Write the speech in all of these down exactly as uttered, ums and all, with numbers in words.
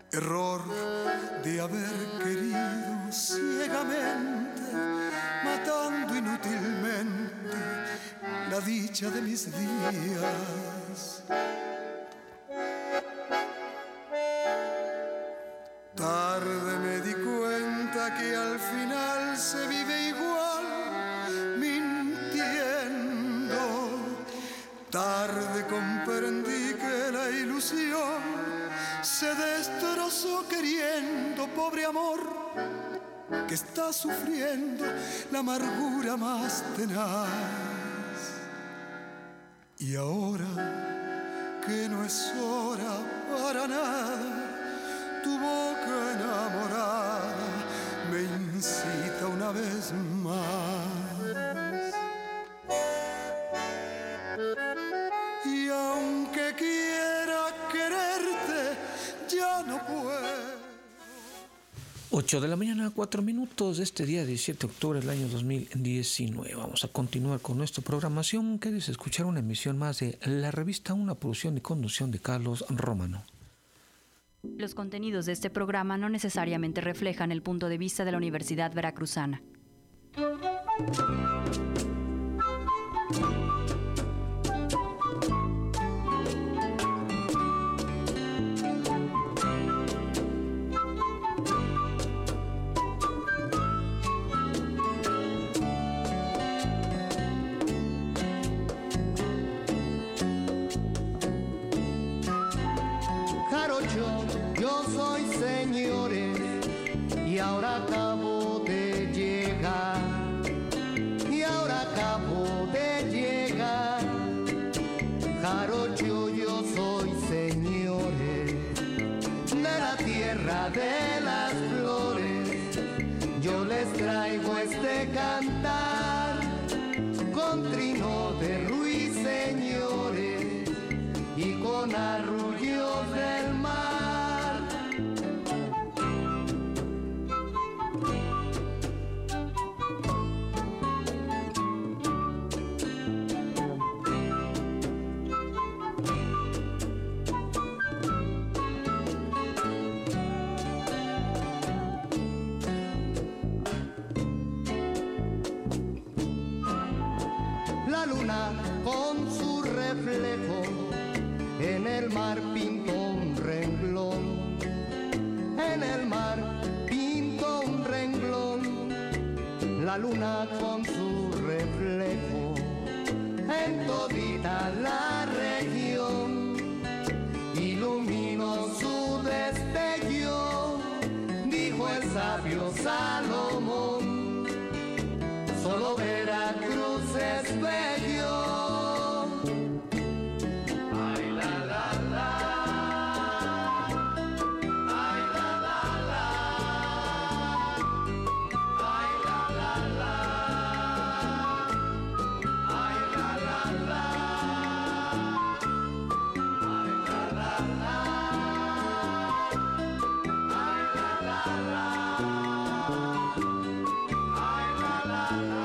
Error de haber querido ciegamente, matando inútilmente la dicha de mis días. Tarde me di cuenta que al final se vive igual mintiendo. Tarde comprendí que la ilusión se destrozó queriendo, pobre amor, que está sufriendo la amargura más tenaz. Y ahora que no es hora para nada, tu boca enamorada me incita una vez más. Y aunque quiera quererte, ya no puedo. ocho de la mañana, cuatro minutos de este día diecisiete de octubre del año dos mil diecinueve. Vamos a continuar con nuestra programación. Quieres escuchar una emisión más de La Revista, una producción y conducción de Carlos Romano. Los contenidos de este programa no necesariamente reflejan el punto de vista de la Universidad Veracruzana. Yo soy señores y ahora acabo de llegar, y ahora acabo de llegar. Jarocho, yo soy señores de la tierra de las flores. Yo les traigo este cantar con trino de ruiseñores y con arrullos del mar. La luna con su reflejo en el mar pintó un renglón, en el mar pintó un renglón. La luna con su reflejo en todita la región iluminó su destello, dijo el sabio Salomón. Solo Veracruz es bello. Ay, la, la, la. Ay, la, la, la. Ay, la, la, la. Ay, la, la, la. Ay, la, la, la. Ay, la, la, la. Ay, la, la, la.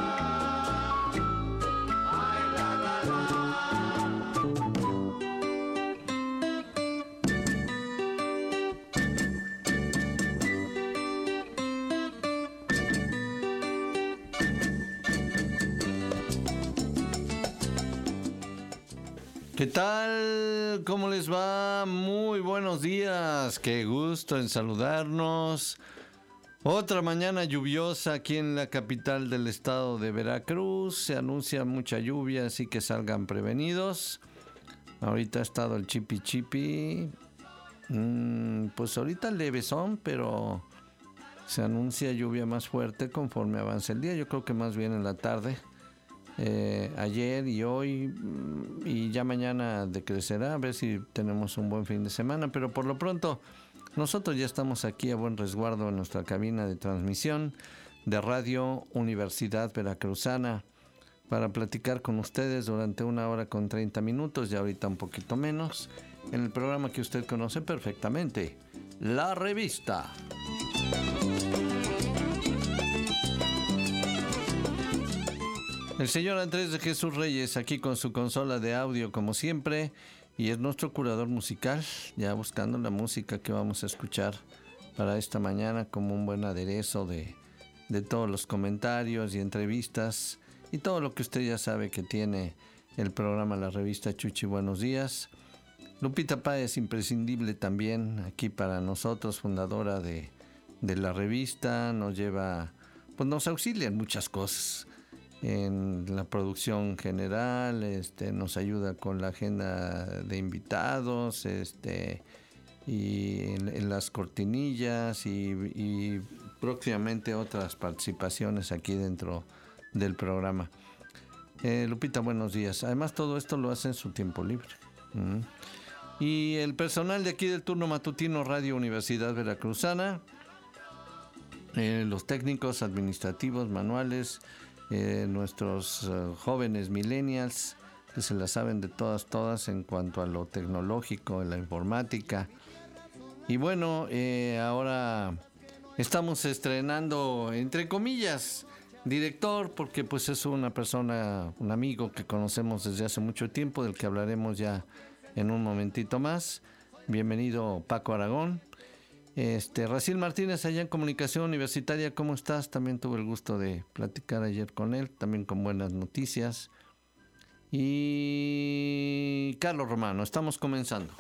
¿Qué tal? ¿Cómo les va? Muy buenos días. Qué gusto en saludarnos. Otra mañana lluviosa aquí en la capital del estado de Veracruz. Se anuncia mucha lluvia, así que salgan prevenidos. Ahorita ha estado el chipi chipi. Mm, pues ahorita leve son, pero se anuncia lluvia más fuerte conforme avance el día. Yo creo que más bien en la tarde. Eh, ayer y hoy y ya mañana decrecerá, a ver si tenemos un buen fin de semana, pero por lo pronto nosotros ya estamos aquí a buen resguardo en nuestra cabina de transmisión de Radio Universidad Veracruzana para platicar con ustedes durante una hora con treinta minutos, ya ahorita un poquito menos, en el programa que usted conoce perfectamente, La Revista. El señor Andrés de Jesús Reyes aquí con su consola de audio como siempre y es nuestro curador musical, ya buscando la música que vamos a escuchar para esta mañana como un buen aderezo de, de todos los comentarios y entrevistas y todo lo que usted ya sabe que tiene el programa La Revista Chuchi Buenos Días. Lupita Páez, imprescindible también aquí para nosotros, fundadora de, de la revista, nos lleva, pues nos auxilia en muchas cosas. En la producción general, este, nos ayuda con la agenda de invitados, este, y en, en las cortinillas y, y próximamente otras participaciones aquí dentro del programa. Eh, Lupita, buenos días. Además, todo esto lo hace en su tiempo libre. Mm. Y el personal de aquí del turno matutino Radio Universidad Veracruzana, eh, los técnicos administrativos, manuales, Eh, nuestros uh, jóvenes millennials que se la saben de todas, todas en cuanto a lo tecnológico, en la informática. Y bueno, eh, ahora estamos estrenando, entre comillas, director, porque pues es una persona, un amigo que conocemos desde hace mucho tiempo, del que hablaremos ya en un momentito más. Bienvenido, Paco Aragón. Este, Racil Martínez, allá en Comunicación Universitaria, ¿cómo estás? También tuve el gusto de platicar ayer con él, también con buenas noticias. Y Carlos Romano, estamos comenzando.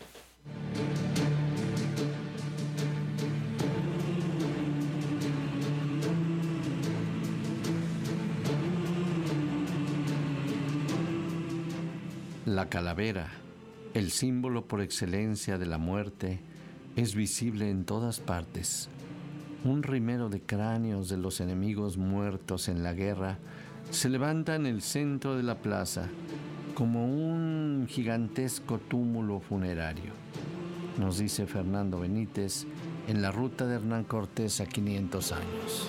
La calavera, el símbolo por excelencia de la muerte, es visible en todas partes. Un rimero de cráneos de los enemigos muertos en la guerra se levanta en el centro de la plaza como un gigantesco túmulo funerario, nos dice Fernando Benítez en La ruta de Hernán Cortés a quinientos años.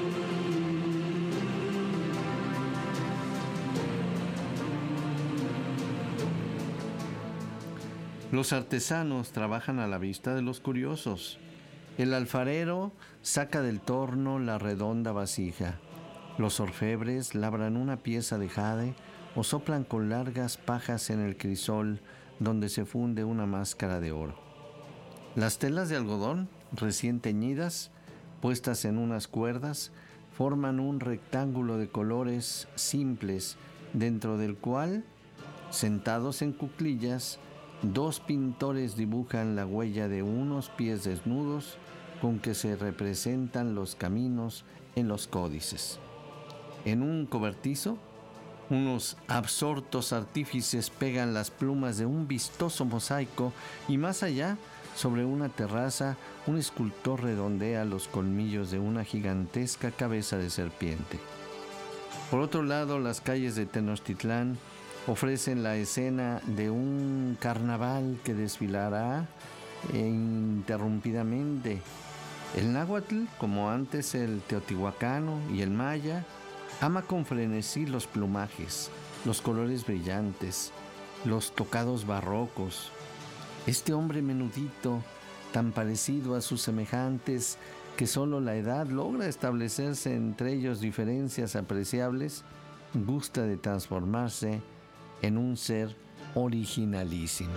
Los artesanos trabajan a la vista de los curiosos. El alfarero saca del torno la redonda vasija. Los orfebres labran una pieza de jade o soplan con largas pajas en el crisol donde se funde una máscara de oro. Las telas de algodón, recién teñidas, puestas en unas cuerdas, forman un rectángulo de colores simples, dentro del cual, sentados en cuclillas, dos pintores dibujan la huella de unos pies desnudos con que se representan los caminos en los códices. En un cobertizo, unos absortos artífices pegan las plumas de un vistoso mosaico y más allá, sobre una terraza, un escultor redondea los colmillos de una gigantesca cabeza de serpiente. Por otro lado, las calles de Tenochtitlán ofrecen la escena de un carnaval que desfilará ininterrumpidamente. El náhuatl, como antes el teotihuacano y el maya, ama con frenesí los plumajes, los colores brillantes, los tocados barrocos. Este hombre menudito, tan parecido a sus semejantes que solo la edad logra establecerse entre ellos diferencias apreciables, gusta de transformarse en un ser originalísimo.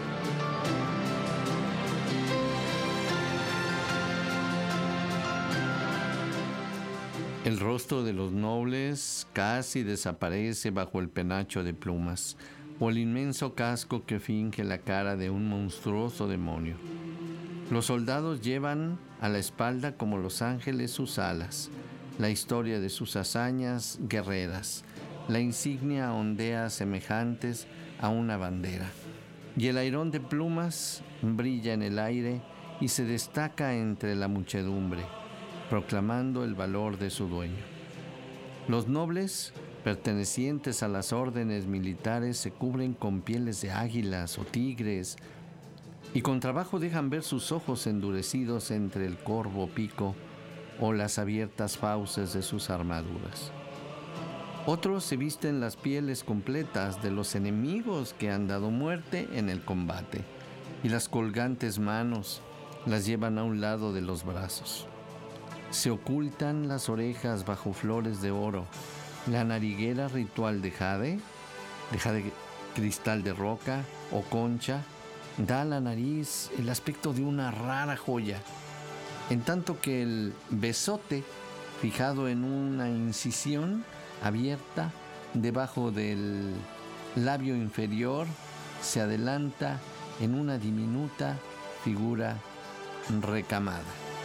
El rostro de los nobles casi desaparece bajo el penacho de plumas o el inmenso casco que finge la cara de un monstruoso demonio. Los soldados llevan a la espalda como los ángeles sus alas, la historia de sus hazañas guerreras. La insignia ondea semejantes a una bandera, y el airón de plumas brilla en el aire y se destaca entre la muchedumbre, proclamando el valor de su dueño. Los nobles, pertenecientes a las órdenes militares, se cubren con pieles de águilas o tigres, y con trabajo dejan ver sus ojos endurecidos entre el corvo pico o las abiertas fauces de sus armaduras. Otros se visten las pieles completas de los enemigos que han dado muerte en el combate, y las colgantes manos las llevan a un lado de los brazos. Se ocultan las orejas bajo flores de oro, la nariguera ritual de jade, de jade cristal de roca o concha, da a la nariz el aspecto de una rara joya, en tanto que el besote, fijado en una incisión abierta debajo del labio inferior, se adelanta en una diminuta figura recamada.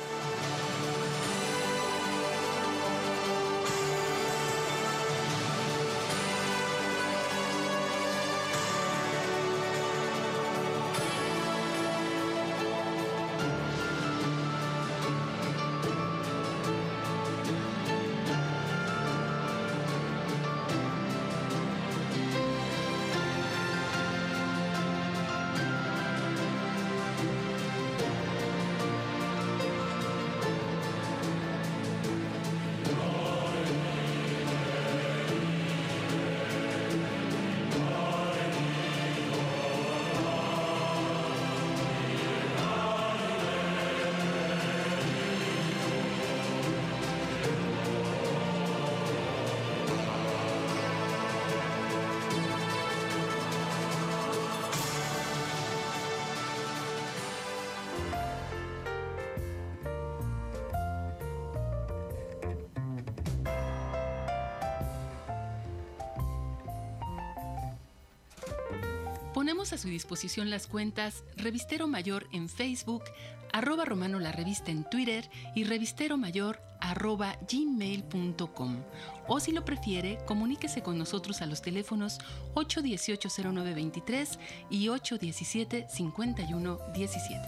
Ponemos a su disposición las cuentas Revistero Mayor en Facebook, arroba Romano la Revista en Twitter y Revistero Mayor arroba gmail punto com. O si lo prefiere, comuníquese con nosotros a los teléfonos ocho uno ocho cero nueve dos tres y ocho uno siete cinco uno uno siete.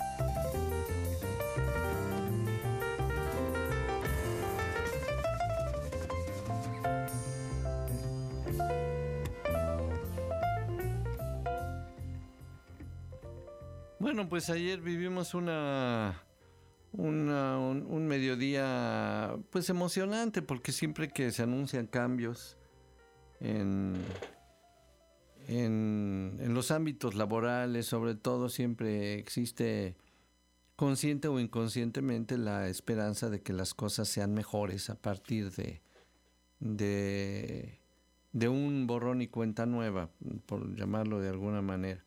Bueno, pues ayer vivimos una, una un, un mediodía pues emocionante, porque siempre que se anuncian cambios en, en, en los ámbitos laborales, sobre todo, siempre existe, consciente o inconscientemente, la esperanza de que las cosas sean mejores a partir de, de, de un borrón y cuenta nueva, por llamarlo de alguna manera.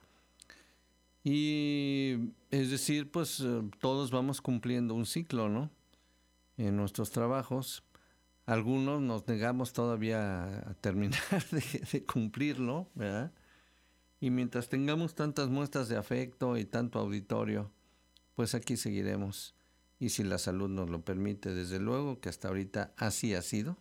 Y es decir, pues todos vamos cumpliendo un ciclo, ¿no? En nuestros trabajos. Algunos nos negamos todavía a terminar de, de cumplirlo, ¿verdad? Y mientras tengamos tantas muestras de afecto y tanto auditorio, pues aquí seguiremos. Y si la salud nos lo permite, desde luego que hasta ahorita así ha sido.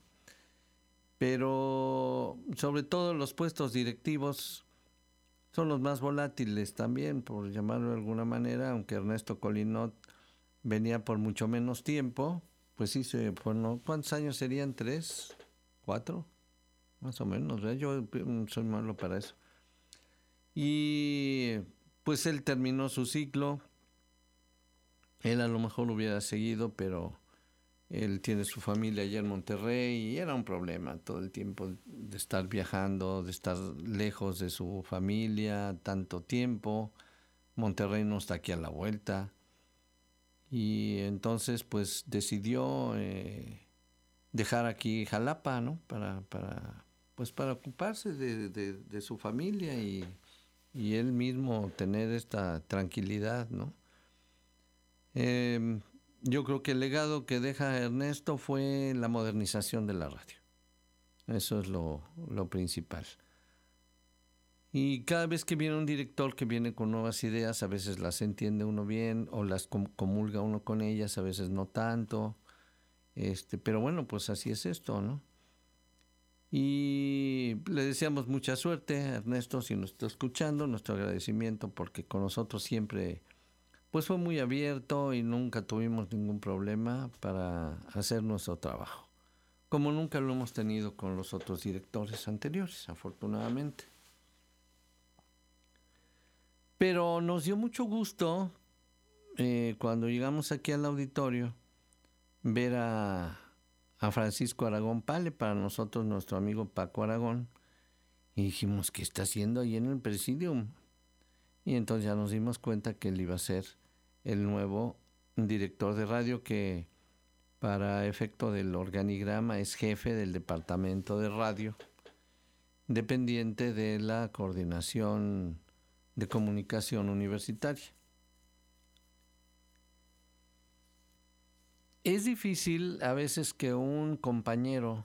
Pero sobre todo los puestos directivos son los más volátiles también, por llamarlo de alguna manera, aunque Ernesto Colinot venía por mucho menos tiempo, pues sí, se, bueno, ¿cuántos años serían? ¿Tres? ¿Cuatro? Más o menos, ¿eh? Yo soy malo para eso. Y pues él terminó su ciclo, él a lo mejor hubiera seguido, pero él tiene su familia allá en Monterrey y era un problema todo el tiempo de estar viajando, de estar lejos de su familia tanto tiempo. Monterrey no está aquí a la vuelta. Y entonces pues decidió eh, dejar aquí Jalapa, ¿no? Para, para, pues para ocuparse de, de, de su familia y, y él mismo tener esta tranquilidad, ¿no? Eh, Yo creo que el legado que deja Ernesto fue la modernización de la radio. Eso es lo, lo principal. Y cada vez que viene un director que viene con nuevas ideas, a veces las entiende uno bien o las comulga uno con ellas, a veces no tanto. Este, pero bueno, pues así es esto, ¿no? Y le deseamos mucha suerte a Ernesto, si nos está escuchando, nuestro agradecimiento, porque con nosotros siempre pues fue muy abierto y nunca tuvimos ningún problema para hacer nuestro trabajo, como nunca lo hemos tenido con los otros directores anteriores, afortunadamente. Pero nos dio mucho gusto eh, cuando llegamos aquí al auditorio ver a, a Francisco Aragón Pale, para nosotros nuestro amigo Paco Aragón, y dijimos, ¿qué está haciendo ahí en el Presidium? Y entonces ya nos dimos cuenta que él iba a ser el nuevo director de radio, que para efecto del organigrama es jefe del departamento de radio. dependiente de la Coordinación de Comunicación Universitaria. Es difícil a veces que un compañero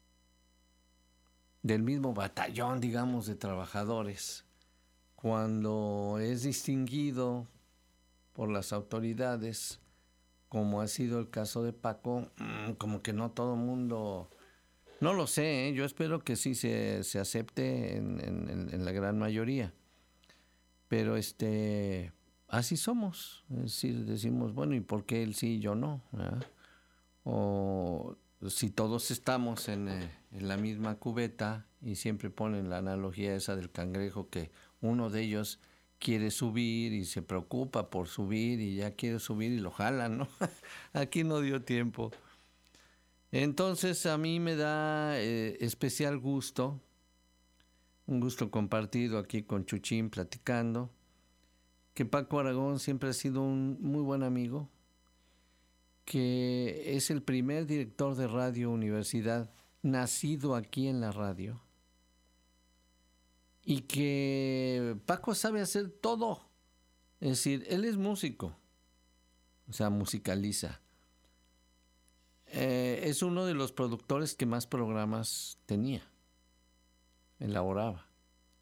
del mismo batallón, digamos, de trabajadores, cuando es distinguido por las autoridades, como ha sido el caso de Paco, como que no todo el mundo, no lo sé, ¿eh? Yo espero que sí se, se acepte en, en, en la gran mayoría, pero este, así somos, es decir, decimos, bueno, ¿y por qué él sí y yo no? ¿verdad? O si todos estamos en, eh, en la misma cubeta, y siempre ponen la analogía esa del cangrejo, que uno de ellos quiere subir y se preocupa por subir y ya quiere subir y lo jalan, ¿no? Aquí no dio tiempo. Entonces a mí me da eh, especial gusto, un gusto compartido aquí con Chuchín platicando, que Paco Aragón siempre ha sido un muy buen amigo, que es el primer director de Radio Universidad nacido aquí en la radio, y que Paco sabe hacer todo. Es decir, él es músico, o sea, musicaliza. Eh, es uno de los productores que más programas tenía, elaboraba.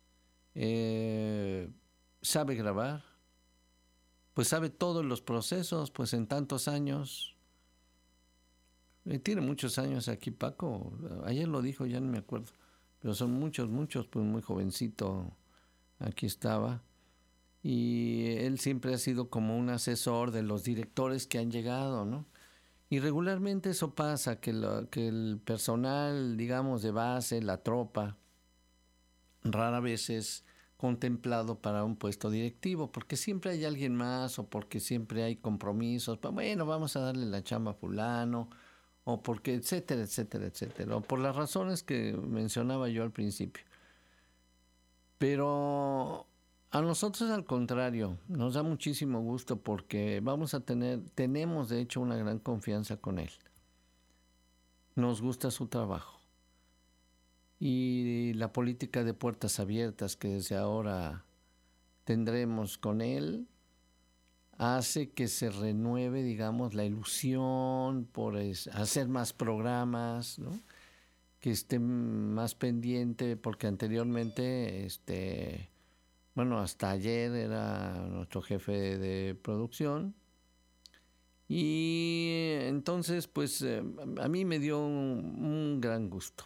Eh, sabe grabar, pues sabe todos los procesos, pues en tantos años. Eh, tiene muchos años aquí Paco, ayer lo dijo, ya no me acuerdo. Pero son muchos, muchos, pues muy jovencito aquí estaba. Y él siempre ha sido como un asesor de los directores que han llegado, ¿no? Y regularmente eso pasa, que, lo, que el personal, digamos, de base, la tropa, rara vez es contemplado para un puesto directivo, porque siempre hay alguien más o porque siempre hay compromisos. Bueno, vamos a darle la chamba a fulano, o porque etcétera, etcétera, etcétera, o por las razones que mencionaba yo al principio. Pero a nosotros al contrario, nos da muchísimo gusto porque vamos a tener, tenemos de hecho una gran confianza con él. Nos gusta su trabajo. Y la política de puertas abiertas que desde ahora tendremos con él hace que se renueve, digamos, la ilusión por es, hacer más programas, ¿no? Que esté más pendiente, porque anteriormente, este, bueno, hasta ayer era nuestro jefe de producción, y entonces, pues, eh, a mí me dio un, un gran gusto.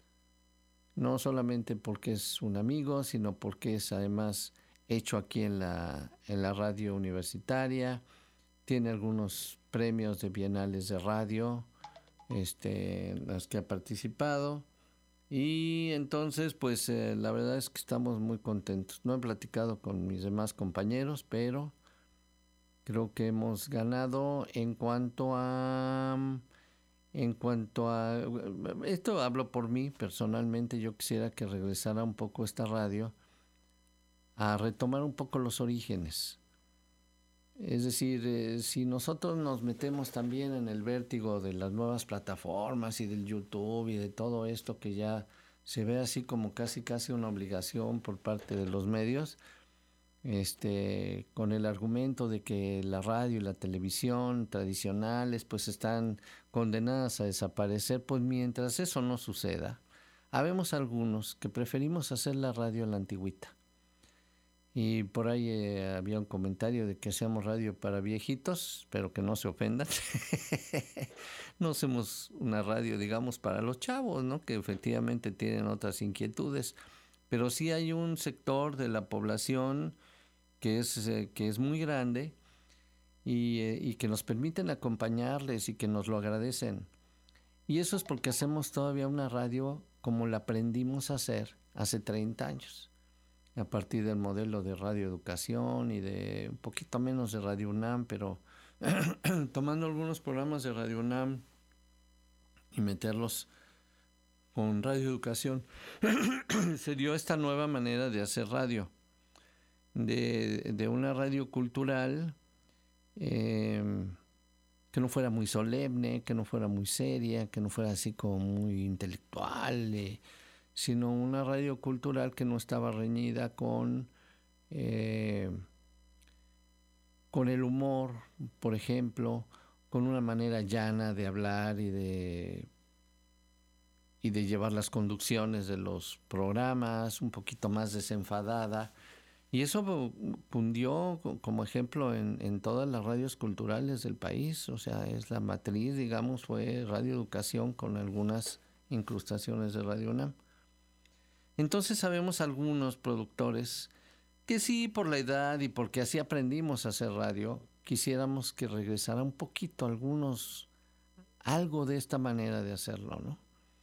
No solamente porque es un amigo, sino porque es además hecho aquí en la, en la radio universitaria, tiene algunos premios de bienales de radio, este, en las que ha participado, y entonces pues eh, la verdad es que estamos muy contentos. No he platicado con mis demás compañeros, pero creo que hemos ganado en cuanto a, en cuanto a, esto hablo por mí personalmente, yo quisiera que regresara un poco esta radio a retomar un poco los orígenes. Es decir, eh, si nosotros nos metemos también en el vértigo de las nuevas plataformas y del YouTube y de todo esto que ya se ve así como casi casi una obligación por parte de los medios, este, con el argumento de que la radio y la televisión tradicionales pues están condenadas a desaparecer, pues mientras eso no suceda, habemos algunos que preferimos hacer la radio a la antigüita. Y por ahí eh, había un comentario de que hacemos radio para viejitos, pero que no se ofendan. No hacemos una radio, digamos, para los chavos, ¿no? Que efectivamente tienen otras inquietudes. Pero sí hay un sector de la población que es, eh, que es muy grande y, eh, y que nos permiten acompañarles y que nos lo agradecen. Y eso es porque hacemos todavía una radio como la aprendimos a hacer hace treinta años. A partir del modelo de radioeducación y de un poquito menos de Radio UNAM, pero tomando algunos programas de Radio UNAM y meterlos con radioeducación, se dio esta nueva manera de hacer radio, de, de una radio cultural eh, que no fuera muy solemne, que no fuera muy seria, que no fuera así como muy intelectual, eh, sino una radio cultural que no estaba reñida con, eh, con el humor, por ejemplo, con una manera llana de hablar y de, y de llevar las conducciones de los programas, un poquito más desenfadada. Y eso cundió como ejemplo en, en todas las radios culturales del país. O sea, es la matriz, digamos, fue Radio Educación con algunas incrustaciones de Radio UNAM. Entonces sabemos algunos productores que sí, por la edad y porque así aprendimos a hacer radio, quisiéramos que regresara un poquito algunos, algo de esta manera de hacerlo, ¿no?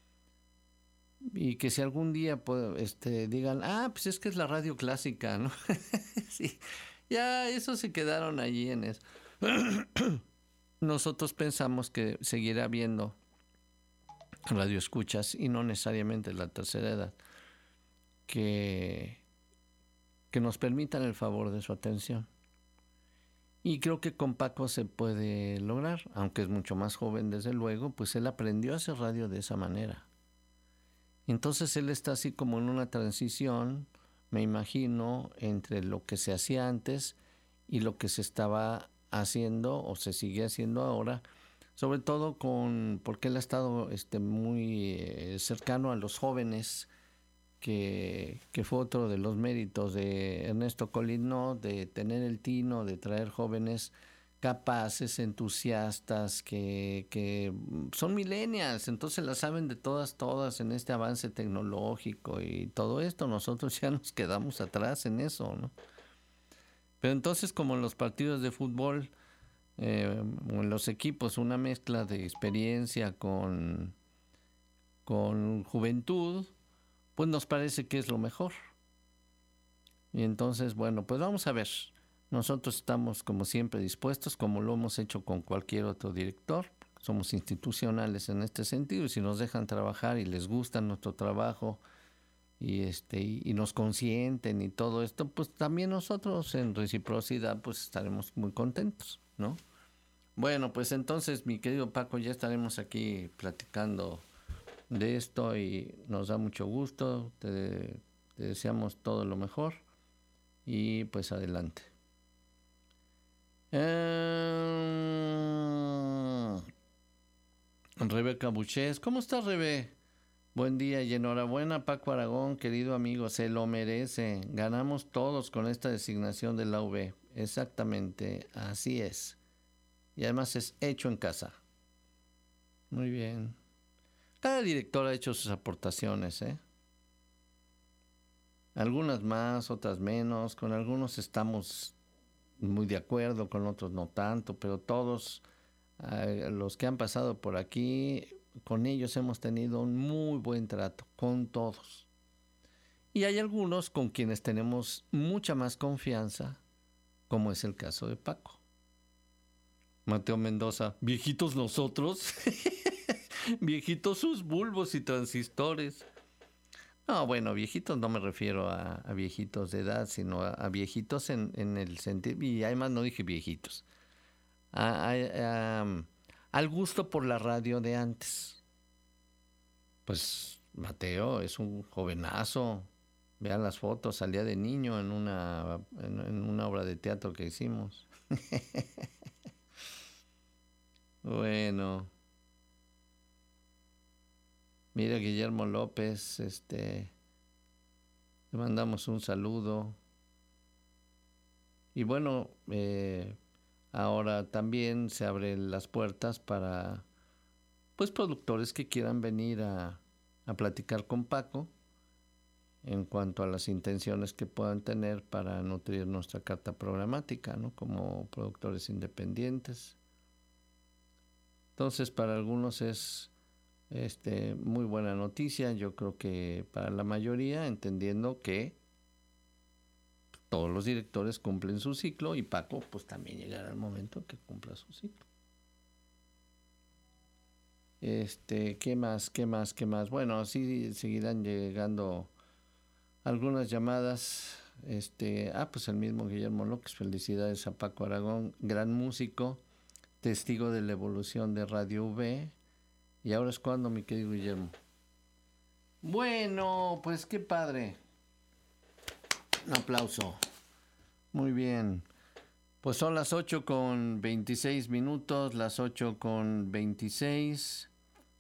Y que si algún día pues, este, digan, ah, pues es que es la radio clásica, ¿no? Sí, ya eso se quedaron allí en eso. Nosotros pensamos que seguirá habiendo radio escuchas y no necesariamente la tercera edad que, que nos permitan el favor de su atención. Y creo que con Paco se puede lograr, aunque es mucho más joven desde luego, pues él aprendió a hacer radio de esa manera. Entonces él está así como en una transición, me imagino, entre lo que se hacía antes y lo que se estaba haciendo o se sigue haciendo ahora, sobre todo con porque él ha estado este, muy eh, cercano a los jóvenes, que, que fue otro de los méritos de Ernesto Colinó, de tener el tino, de traer jóvenes capaces, entusiastas, que, que son millennials, entonces las saben de todas, todas en este avance tecnológico y todo esto. Nosotros ya nos quedamos atrás en eso, ¿no? Pero entonces, como en los partidos de fútbol, eh, o en los equipos, una mezcla de experiencia con, con juventud, pues nos parece que es lo mejor. Y entonces, bueno, pues vamos a ver. Nosotros estamos, como siempre, dispuestos, como lo hemos hecho con cualquier otro director. Somos institucionales en este sentido, y si nos dejan trabajar y les gusta nuestro trabajo y este y, y nos consienten y todo esto, pues también nosotros en reciprocidad pues estaremos muy contentos, ¿no? Bueno, pues entonces, mi querido Paco, ya estaremos aquí platicando de esto y nos da mucho gusto. Te, te deseamos todo lo mejor y pues adelante. Eh, Rebeca Buches, ¿cómo estás, Rebe? Buen día y enhorabuena, Paco Aragón, querido amigo, se lo merece. Ganamos todos con esta designación de la U B. Exactamente, así es. Y además es hecho en casa. Muy bien. Cada director ha hecho sus aportaciones, ¿eh? Algunas más, otras menos. Con algunos estamos muy de acuerdo, con otros no tanto, pero todos eh, los que han pasado por aquí, con ellos hemos tenido un muy buen trato, con todos. Y hay algunos con quienes tenemos mucha más confianza, como es el caso de Paco. Mateo Mendoza, viejitos nosotros, viejitos sus bulbos y transistores. No, bueno, viejitos no me refiero a, a viejitos de edad, sino a, a viejitos en, en el sentido, y además no dije viejitos, a, a, a, al gusto por la radio de antes. Pues Mateo es un jovenazo, vean las fotos, salía de niño en una, en, en una obra de teatro que hicimos. Bueno. Mira, Guillermo López, este, le mandamos un saludo. Y bueno, eh, ahora también se abren las puertas para, pues, productores que quieran venir a, a platicar con Paco en cuanto a las intenciones que puedan tener para nutrir nuestra carta programática, ¿no? Como productores independientes. Entonces, para algunos es Este, muy buena noticia, yo creo que para la mayoría, entendiendo que todos los directores cumplen su ciclo y Paco pues también llegará el momento que cumpla su ciclo. Este, ¿qué más? ¿Qué más? ¿Qué más? Bueno, así seguirán llegando algunas llamadas. Este, ah, pues el mismo Guillermo López, felicidades a Paco Aragón, gran músico, testigo de la evolución de Radio V. ¿Y ahora es cuando, mi querido Guillermo? Bueno, pues qué padre. Un aplauso. Muy bien. Pues son las ocho con veintiséis minutos, las ocho con veintiséis.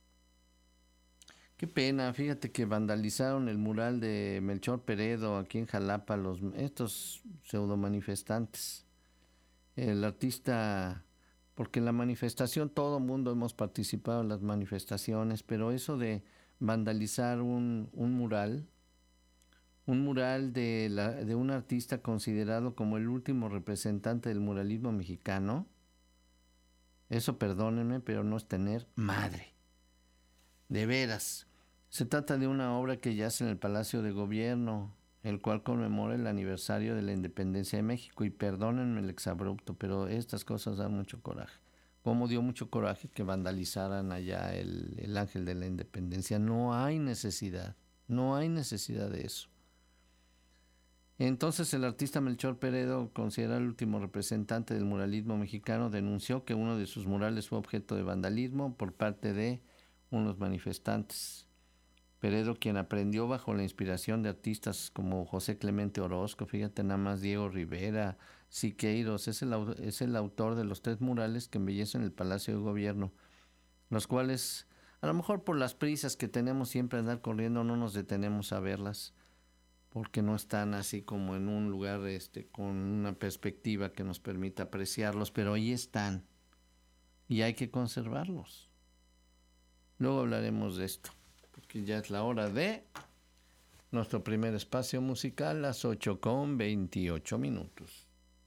Qué pena, fíjate que vandalizaron el mural de Melchor Peredo aquí en Jalapa, los, estos pseudomanifestantes. El artista, porque en la manifestación, todo el mundo hemos participado en las manifestaciones, pero eso de vandalizar un, un mural, un mural de, la, de un artista considerado como el último representante del muralismo mexicano, eso perdónenme, pero no es tener madre. De veras. Se trata de una obra que yace en el Palacio de Gobierno, el cual conmemora el aniversario de la independencia de México. Y perdónenme el exabrupto, pero estas cosas dan mucho coraje. Como dio mucho coraje que vandalizaran allá el, el Ángel de la Independencia. No hay necesidad, no hay necesidad de eso. Entonces el artista Melchor Peredo, considerado el último representante del muralismo mexicano, denunció que uno de sus murales fue objeto de vandalismo por parte de unos manifestantes. Peredo, quien aprendió bajo la inspiración de artistas como José Clemente Orozco, fíjate nada más, Diego Rivera, Siqueiros, es el, es el autor de los tres murales que embellecen el Palacio de Gobierno, los cuales, a lo mejor por las prisas que tenemos siempre andar corriendo, no nos detenemos a verlas, porque no están así como en un lugar este, con una perspectiva que nos permita apreciarlos, pero ahí están, y hay que conservarlos. Luego hablaremos de esto, porque ya es la hora de nuestro primer espacio musical, las ocho con veintiocho minutos.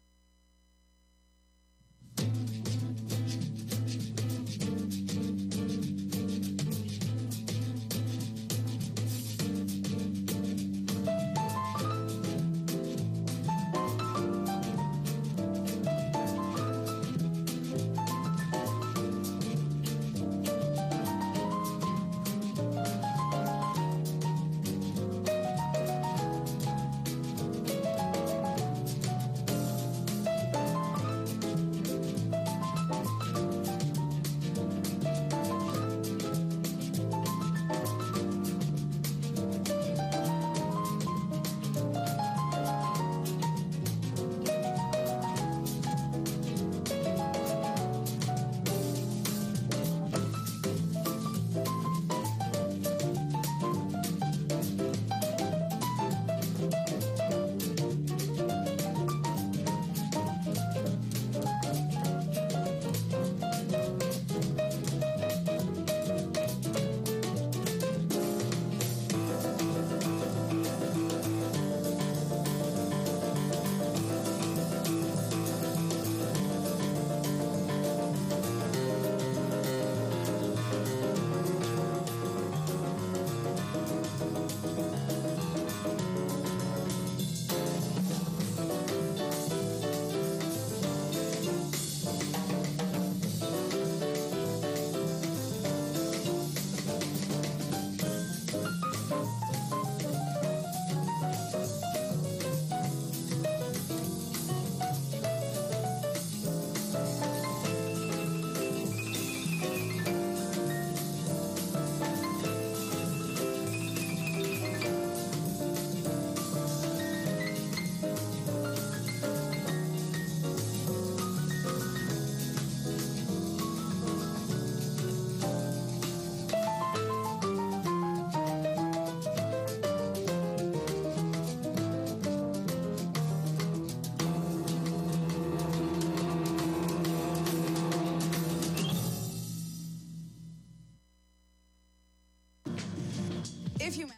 If you manage.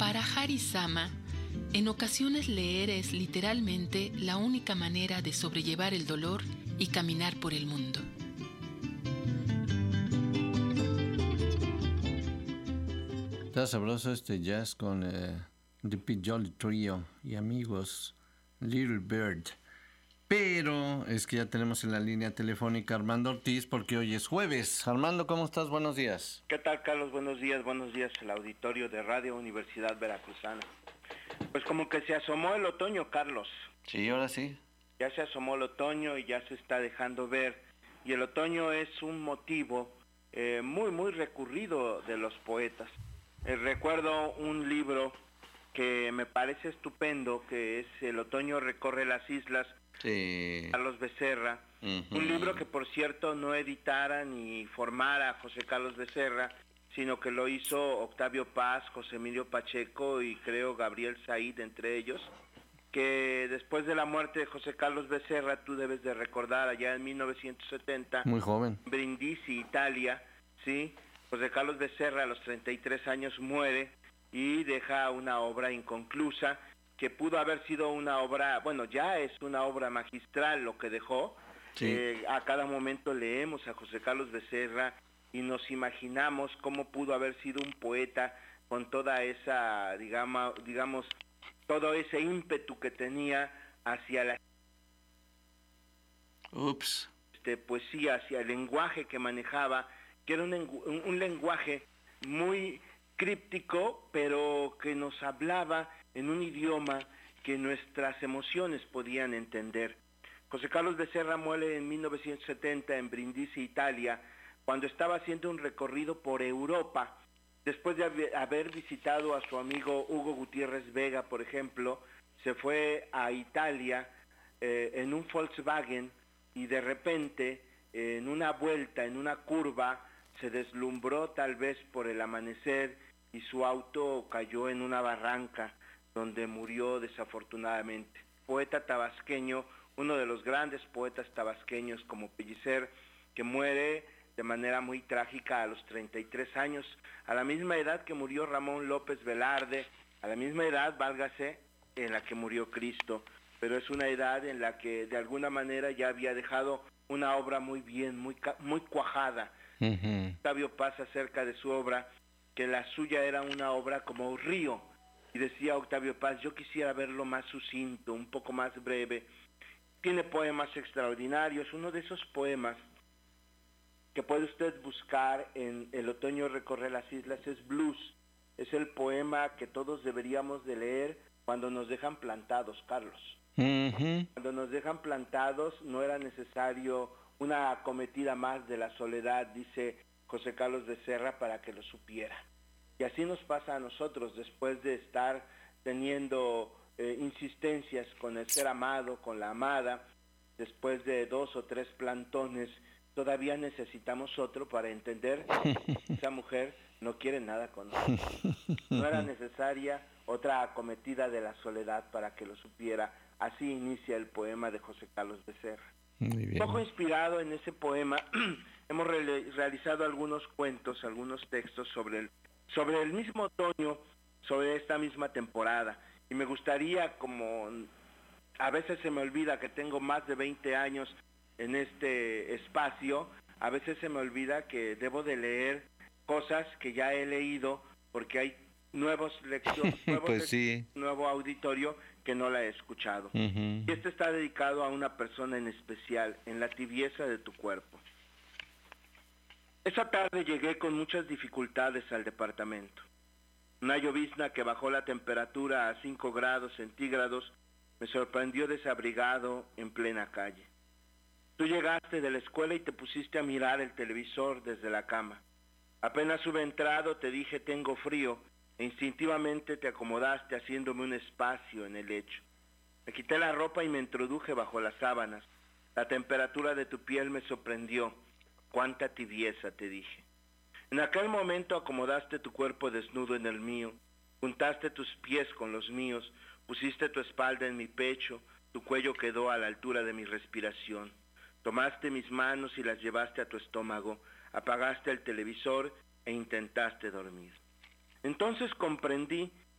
Para Harisama, en ocasiones leer es literalmente la única manera de sobrellevar el dolor y caminar por el mundo. Está sabroso este jazz con eh, The Pete Jolly Trio y amigos Little Bird. Pero es que ya tenemos en la línea telefónica a Armando Ortiz porque hoy es jueves. Armando, ¿cómo estás? Buenos días. ¿Qué tal, Carlos? Buenos días, buenos días al auditorio de Radio Universidad Veracruzana. Pues como que se asomó el otoño, Carlos. Sí, ahora sí. Ya se asomó el otoño y ya se está dejando ver. Y el otoño es un motivo eh, muy, muy recurrido de los poetas. Eh, recuerdo un libro que me parece estupendo, que es El otoño recorre las islas, sí. Carlos Becerra. Uh-huh. Un libro que, por cierto, no editara ni formara a José Carlos Becerra, sino que lo hizo Octavio Paz, José Emilio Pacheco y creo Gabriel Said, entre ellos, que después de la muerte de José Carlos Becerra, tú debes de recordar, allá en mil novecientos setenta, muy joven, Brindisi, Italia, ¿sí? José Carlos Becerra a los treinta y tres años muere y deja una obra inconclusa, que pudo haber sido una obra, bueno, ya es una obra magistral lo que dejó. Sí. Eh, a cada momento leemos a José Carlos Becerra y nos imaginamos cómo pudo haber sido un poeta con toda esa, digamos, digamos todo ese ímpetu que tenía hacia la Ups. Este, poesía, hacia el lenguaje que manejaba, que era un, un, un lenguaje muy críptico, pero que nos hablaba en un idioma que nuestras emociones podían entender. José Carlos Becerra muere en mil novecientos setenta en Brindisi, Italia, cuando estaba haciendo un recorrido por Europa, después de haber visitado a su amigo Hugo Gutiérrez Vega, por ejemplo, se fue a Italia eh, en un Volkswagen y de repente, eh, en una vuelta, en una curva, se deslumbró tal vez por el amanecer y su auto cayó en una barranca donde murió desafortunadamente. Poeta tabasqueño, uno de los grandes poetas tabasqueños como Pellicer, que muere de manera muy trágica a los treinta y tres años, a la misma edad que murió Ramón López Velarde, a la misma edad, válgase, en la que murió Cristo, pero es una edad en la que de alguna manera ya había dejado una obra muy bien, muy, muy cuajada. Uh-huh. Octavio Paz acerca de su obra, que la suya era una obra como un río, y decía Octavio Paz, yo quisiera verlo más sucinto, un poco más breve. Tiene poemas extraordinarios, uno de esos poemas que puede usted buscar en El otoño recorre las islas es Blues, es el poema que todos deberíamos de leer cuando nos dejan plantados, Carlos. Uh-huh. Cuando nos dejan plantados no era necesario una acometida más de la soledad, dice José Carlos Becerra, para que lo supiera. Y así nos pasa a nosotros después de estar teniendo eh, insistencias con el ser amado, con la amada, después de dos o tres plantones, todavía necesitamos otro para entender que esa mujer no quiere nada con nosotros. No era necesaria otra acometida de la soledad para que lo supiera. Así inicia el poema de José Carlos Becerra. Un poco inspirado en ese poema, hemos re- realizado algunos cuentos, algunos textos sobre el, sobre el mismo otoño, sobre esta misma temporada. Y me gustaría, como a veces se me olvida que tengo más de veinte años en este espacio, a veces se me olvida que debo de leer cosas que ya he leído, porque hay nuevos lectores, nuevos pues lect- sí. nuevo auditorio que no la he escuchado. Uh-huh. Y este está dedicado a una persona en especial, en la tibieza de tu cuerpo. Esa tarde llegué con muchas dificultades al departamento. Una llovizna que bajó la temperatura a cinco grados centígrados me sorprendió desabrigado en plena calle. Tú llegaste de la escuela y te pusiste a mirar el televisor desde la cama. Apenas hube entrado te dije tengo frío e instintivamente te acomodaste haciéndome un espacio en el lecho. Me quité la ropa y me introduje bajo las sábanas. La temperatura de tu piel me sorprendió. Cuánta tibieza, te dije. En aquel momento acomodaste tu cuerpo desnudo en el mío, juntaste tus pies con los míos, pusiste tu espalda en mi pecho, tu cuello quedó a la altura de mi respiración. Tomaste mis manos y las llevaste a tu estómago, apagaste el televisor e intentaste dormir. Entonces comprendí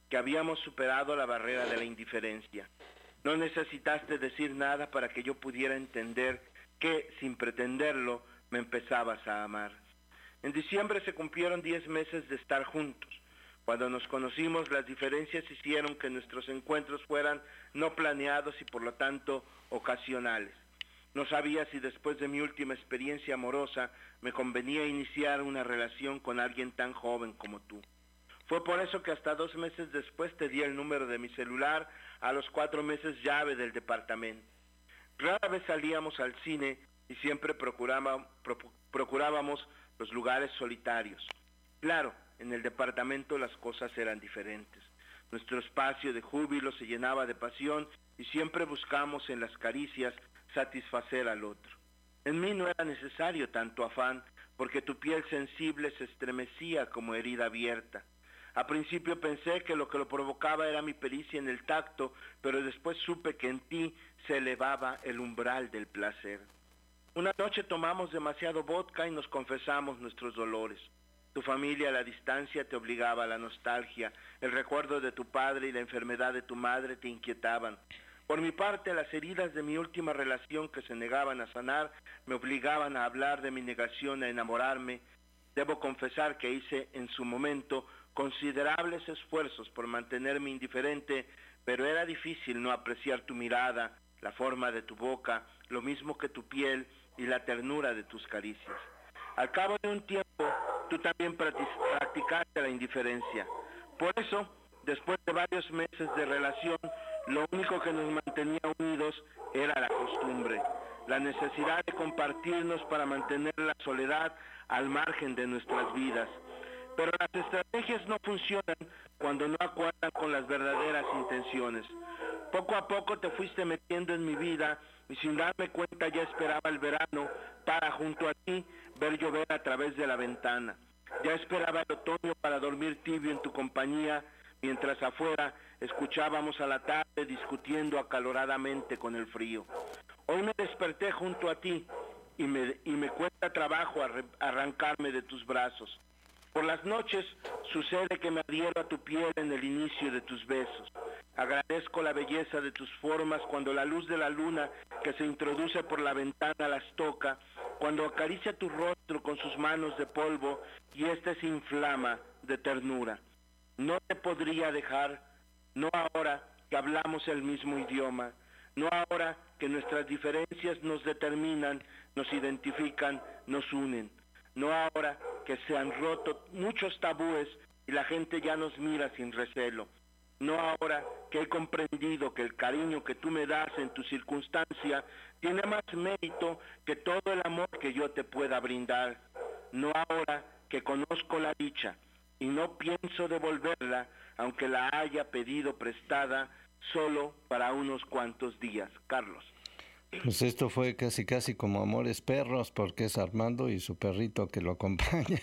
que habíamos superado la barrera de la indiferencia. No necesitaste decir nada para que yo pudiera entender que, sin pretenderlo, me empezabas a amar. En diciembre se cumplieron diez meses de estar juntos. Cuando nos conocimos, las diferencias hicieron que nuestros encuentros fueran no planeados y por lo tanto ocasionales. No sabía si después de mi última experiencia amorosa me convenía iniciar una relación con alguien tan joven como tú. Fue por eso que hasta dos meses después te di el número de mi celular, a los cuatro meses llave del departamento. Rara vez salíamos al cine y siempre procuraba, pro, procurábamos los lugares solitarios. Claro, en el departamento las cosas eran diferentes. Nuestro espacio de júbilo se llenaba de pasión y siempre buscamos en las caricias satisfacer al otro. En mí no era necesario tanto afán, porque tu piel sensible se estremecía como herida abierta. A principio pensé que lo que lo provocaba era mi pericia en el tacto, pero después supe que en ti se elevaba el umbral del placer. Una noche tomamos demasiado vodka y nos confesamos nuestros dolores. Tu familia a la distancia te obligaba a la nostalgia, el recuerdo de tu padre y la enfermedad de tu madre te inquietaban. Por mi parte, las heridas de mi última relación que se negaban a sanar me obligaban a hablar de mi negación a enamorarme. Debo confesar que hice en su momento considerables esfuerzos por mantenerme indiferente, pero era difícil no apreciar tu mirada, la forma de tu boca, lo mismo que tu piel y la ternura de tus caricias. Al cabo de un tiempo, tú también practicaste la indiferencia. Por eso, después de varios meses de relación, lo único que nos mantenía unidos era la costumbre, la necesidad de compartirnos para mantener la soledad al margen de nuestras vidas. Pero las estrategias no funcionan cuando no acuerdan con las verdaderas intenciones. Poco a poco te fuiste metiendo en mi vida y sin darme cuenta ya esperaba el verano para, junto a ti, ver llover a través de la ventana. Ya esperaba el otoño para dormir tibio en tu compañía, mientras afuera escuchábamos a la tarde discutiendo acaloradamente con el frío. Hoy me desperté junto a ti y me, y me cuesta trabajo arrancarme de tus brazos. Por las noches sucede que me adhiero a tu piel en el inicio de tus besos. Agradezco la belleza de tus formas cuando la luz de la luna que se introduce por la ventana las toca, cuando acaricia tu rostro con sus manos de polvo y éste se inflama de ternura. No te podría dejar, no ahora que hablamos el mismo idioma, no ahora que nuestras diferencias nos determinan, nos identifican, nos unen, no ahora que se han roto muchos tabúes y la gente ya nos mira sin recelo, no ahora que he comprendido que el cariño que tú me das en tu circunstancia tiene más mérito que todo el amor que yo te pueda brindar, no ahora que conozco la dicha y no pienso devolverla, aunque la haya pedido prestada solo para unos cuantos días. Carlos. Pues esto fue casi casi como Amores Perros, porque es Armando y su perrito que lo acompaña.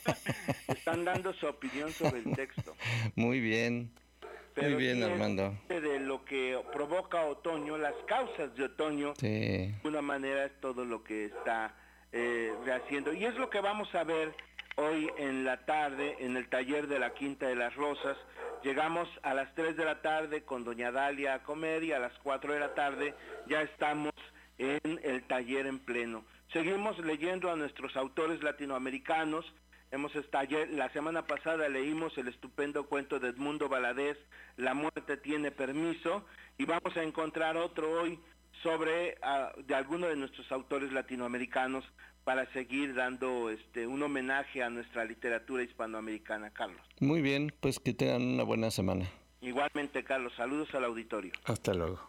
Están dando su opinión sobre el texto. Muy bien, Pero muy bien, sí, Armando. De lo que provoca otoño, las causas de otoño, sí. De alguna manera es todo lo que está eh, rehaciendo. Y es lo que vamos a ver hoy en la tarde en el taller de la Quinta de las Rosas. Llegamos a las tres de la tarde con doña Dalia a comer y a las cuatro de la tarde ya estamos en el taller en pleno. Seguimos leyendo a nuestros autores latinoamericanos. Hemos estado, la semana pasada leímos el estupendo cuento de Edmundo Valadez, La muerte tiene permiso, y vamos a encontrar otro hoy sobre uh, de alguno de nuestros autores latinoamericanos para seguir dando este un homenaje a nuestra literatura hispanoamericana. Carlos. Muy bien, pues que tengan una buena semana. Igualmente, Carlos, saludos al auditorio. Hasta luego.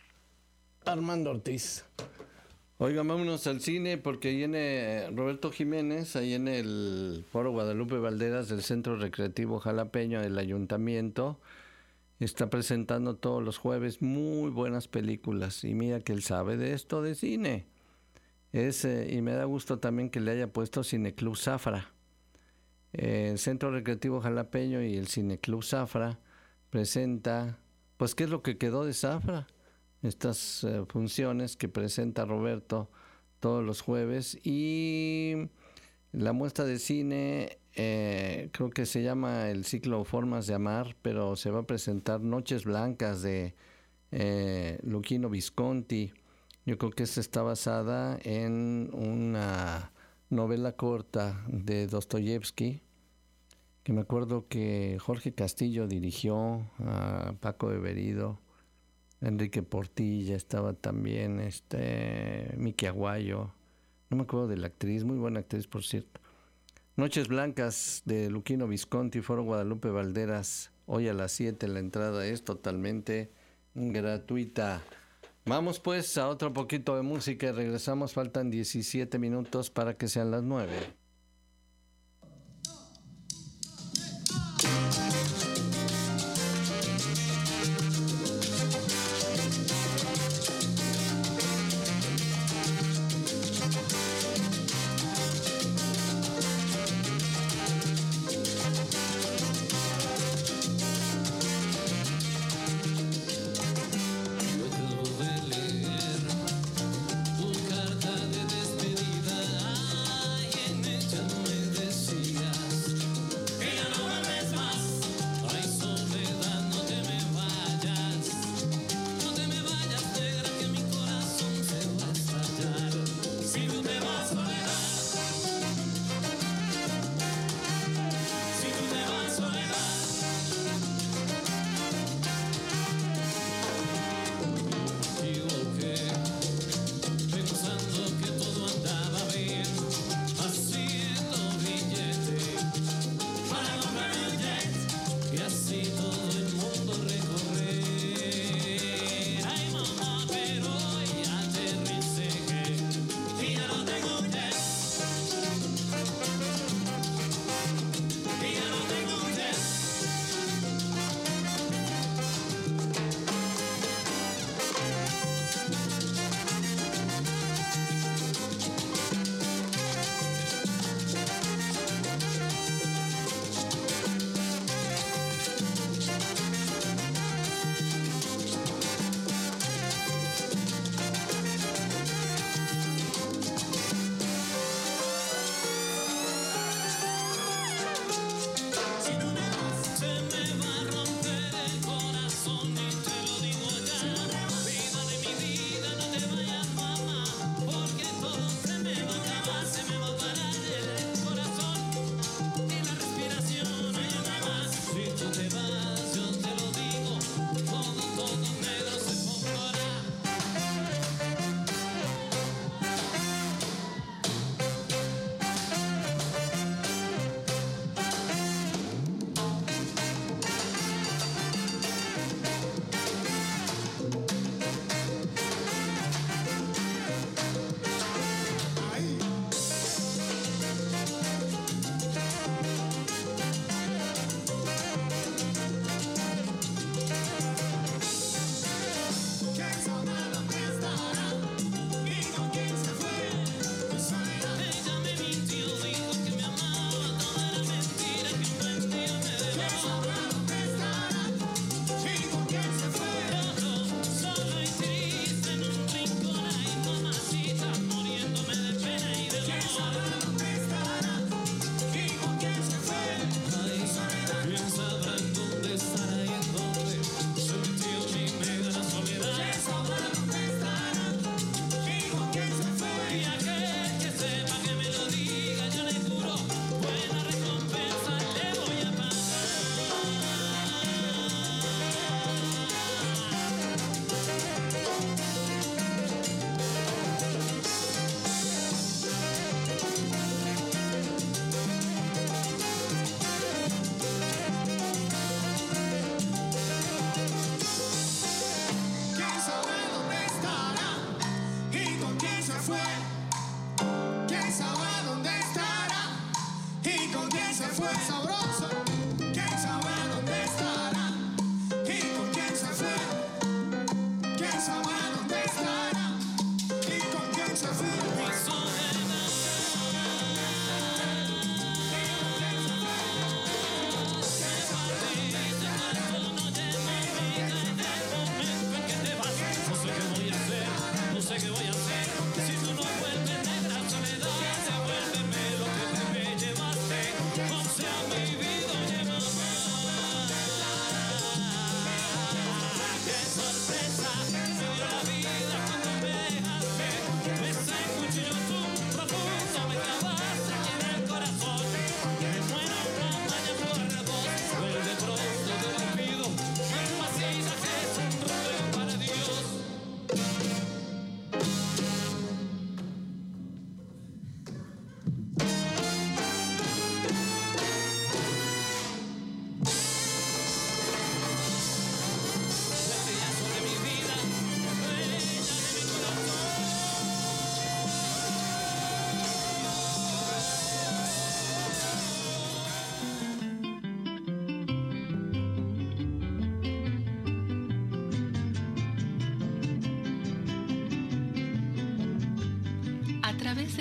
Armando Ortiz. Oigan, vámonos al cine porque viene Roberto Jiménez, ahí en el Foro Guadalupe Valderas del Centro Recreativo Jalapeño del Ayuntamiento. Está presentando todos los jueves muy buenas películas y mira que él sabe de esto de cine. Es, eh, y me da gusto también que le haya puesto Cineclub Zafra. Eh, el Centro Recreativo Jalapeño y el Cineclub Zafra presenta, pues, ¿qué es lo que quedó de Zafra? Estas eh, funciones que presenta Roberto todos los jueves, y la muestra de cine eh, creo que se llama el ciclo Formas de Amar, pero se va a presentar Noches Blancas de eh, Luchino Visconti. Yo creo que esta está basada en una novela corta de Dostoyevsky, que me acuerdo que Jorge Castillo dirigió, a Paco de Berido, Enrique Portilla, estaba también este Miki Aguayo, no me acuerdo de la actriz, muy buena actriz por cierto. Noches Blancas de Luchino Visconti, Foro Guadalupe Valderas, hoy a las siete, la entrada es totalmente gratuita. Vamos pues a otro poquito de música y regresamos, faltan diecisiete minutos para que sean las nueve. Carta de despedida, ay, en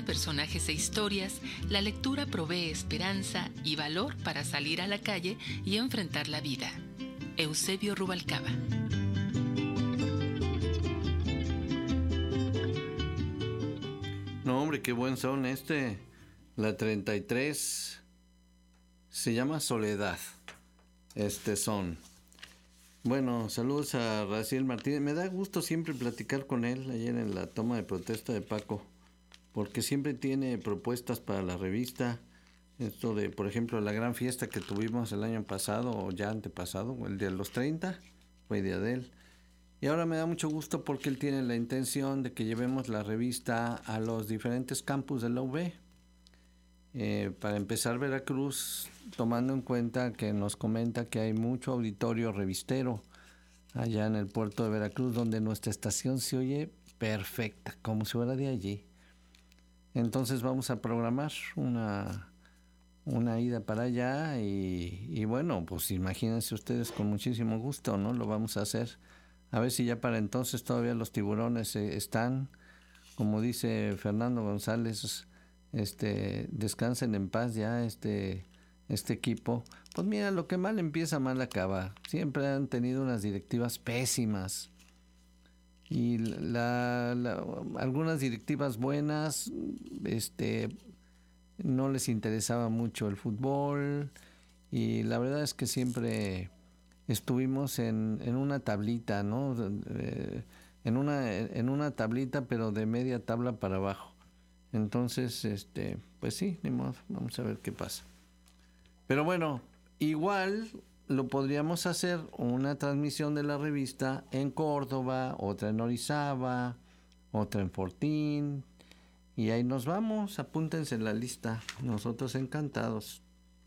de personajes e historias, la lectura provee esperanza y valor para salir a la calle y enfrentar la vida. Eusebio Rubalcaba. No, hombre, qué buen son este. La treinta y tres se llama Soledad. Este son. Bueno, saludos a Raciel Martínez. Me da gusto siempre platicar con él ayer en la toma de protesta de Paco, porque siempre tiene propuestas para la revista. Esto de, por ejemplo, la gran fiesta que tuvimos el año pasado o ya antepasado, el día de los treinta, fue día de él. Y ahora me da mucho gusto porque él tiene la intención de que llevemos la revista a los diferentes campus de la U B. Eh, para empezar, Veracruz, tomando en cuenta que nos comenta que hay mucho auditorio revistero allá en el puerto de Veracruz, donde nuestra estación se oye perfecta, como si fuera de allí. Entonces vamos a programar una, una ida para allá y, y bueno, pues imagínense ustedes, con muchísimo gusto, ¿no? Lo vamos a hacer. A ver si ya para entonces todavía los tiburones eh, están, como dice Fernando González, este, descansen en paz ya este, este equipo. Pues mira, lo que mal empieza, mal acaba. Siempre han tenido unas directivas pésimas. Y la, la, algunas directivas buenas, este, no les interesaba mucho el fútbol. Y la verdad es que siempre estuvimos en, en una tablita, ¿no? Eh, en una, en una tablita, pero de media tabla para abajo. Entonces, este, pues sí, ni modo, vamos a ver qué pasa. Pero bueno, igual lo podríamos hacer una transmisión de la revista en Córdoba, otra en Orizaba, otra en Fortín, y ahí nos vamos, apúntense en la lista, nosotros encantados.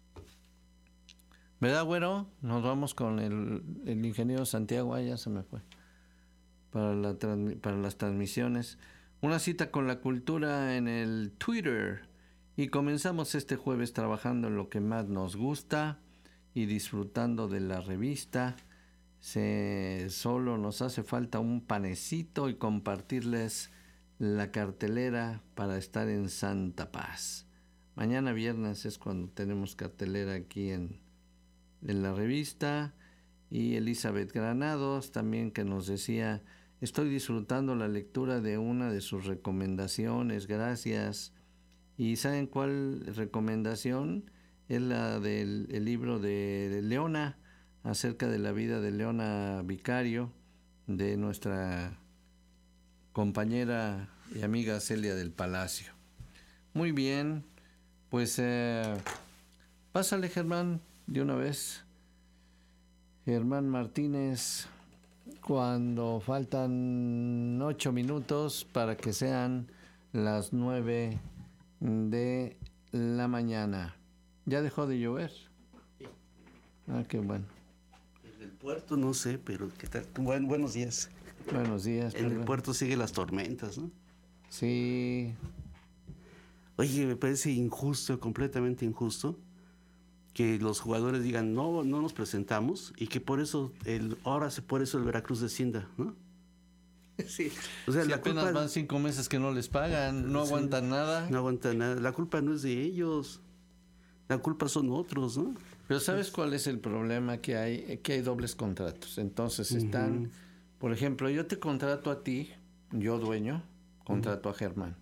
¿Verdad, güero? Nos vamos con el, el ingeniero Santiago, ah, ya se me fue, para, la, para las transmisiones. Una cita con la cultura en el Twitter. Y comenzamos este jueves trabajando en lo que más nos gusta y disfrutando de la revista. Se, solo nos hace falta un panecito y compartirles la cartelera para estar en santa paz. Mañana viernes es cuando tenemos cartelera aquí en, en la revista. Y Elizabeth Granados también, que nos decía: estoy disfrutando la lectura de una de sus recomendaciones, gracias. ¿Y saben cuál recomendación? Es la del el libro de, de Leona, acerca de la vida de Leona Vicario, de nuestra compañera y amiga Celia del Palacio. Muy bien, pues eh, pásale, Germán, de una vez. Germán Martínez, cuando faltan ocho minutos para que sean las nueve de la mañana. ¿Ya dejó de llover? Sí. Ah, qué bueno. En el puerto no sé, pero ¿qué tal? Buen, buenos días. Buenos días. En perdón. El puerto siguen las tormentas, ¿no? Sí. Oye, me parece injusto, completamente injusto, que los jugadores digan, no, no nos presentamos, y que por eso, el, ahora por eso el Veracruz descienda, ¿no? Sí. O sea, si la apenas culpa, van cinco meses que no les pagan, no sí, aguantan nada. No aguantan nada. La culpa no es de ellos. La culpa son otros, ¿no? Pero ¿sabes cuál es el problema que hay? Que hay dobles contratos. Entonces están, uh-huh. por ejemplo, yo te contrato a ti, yo dueño, contrato uh-huh. a Germán.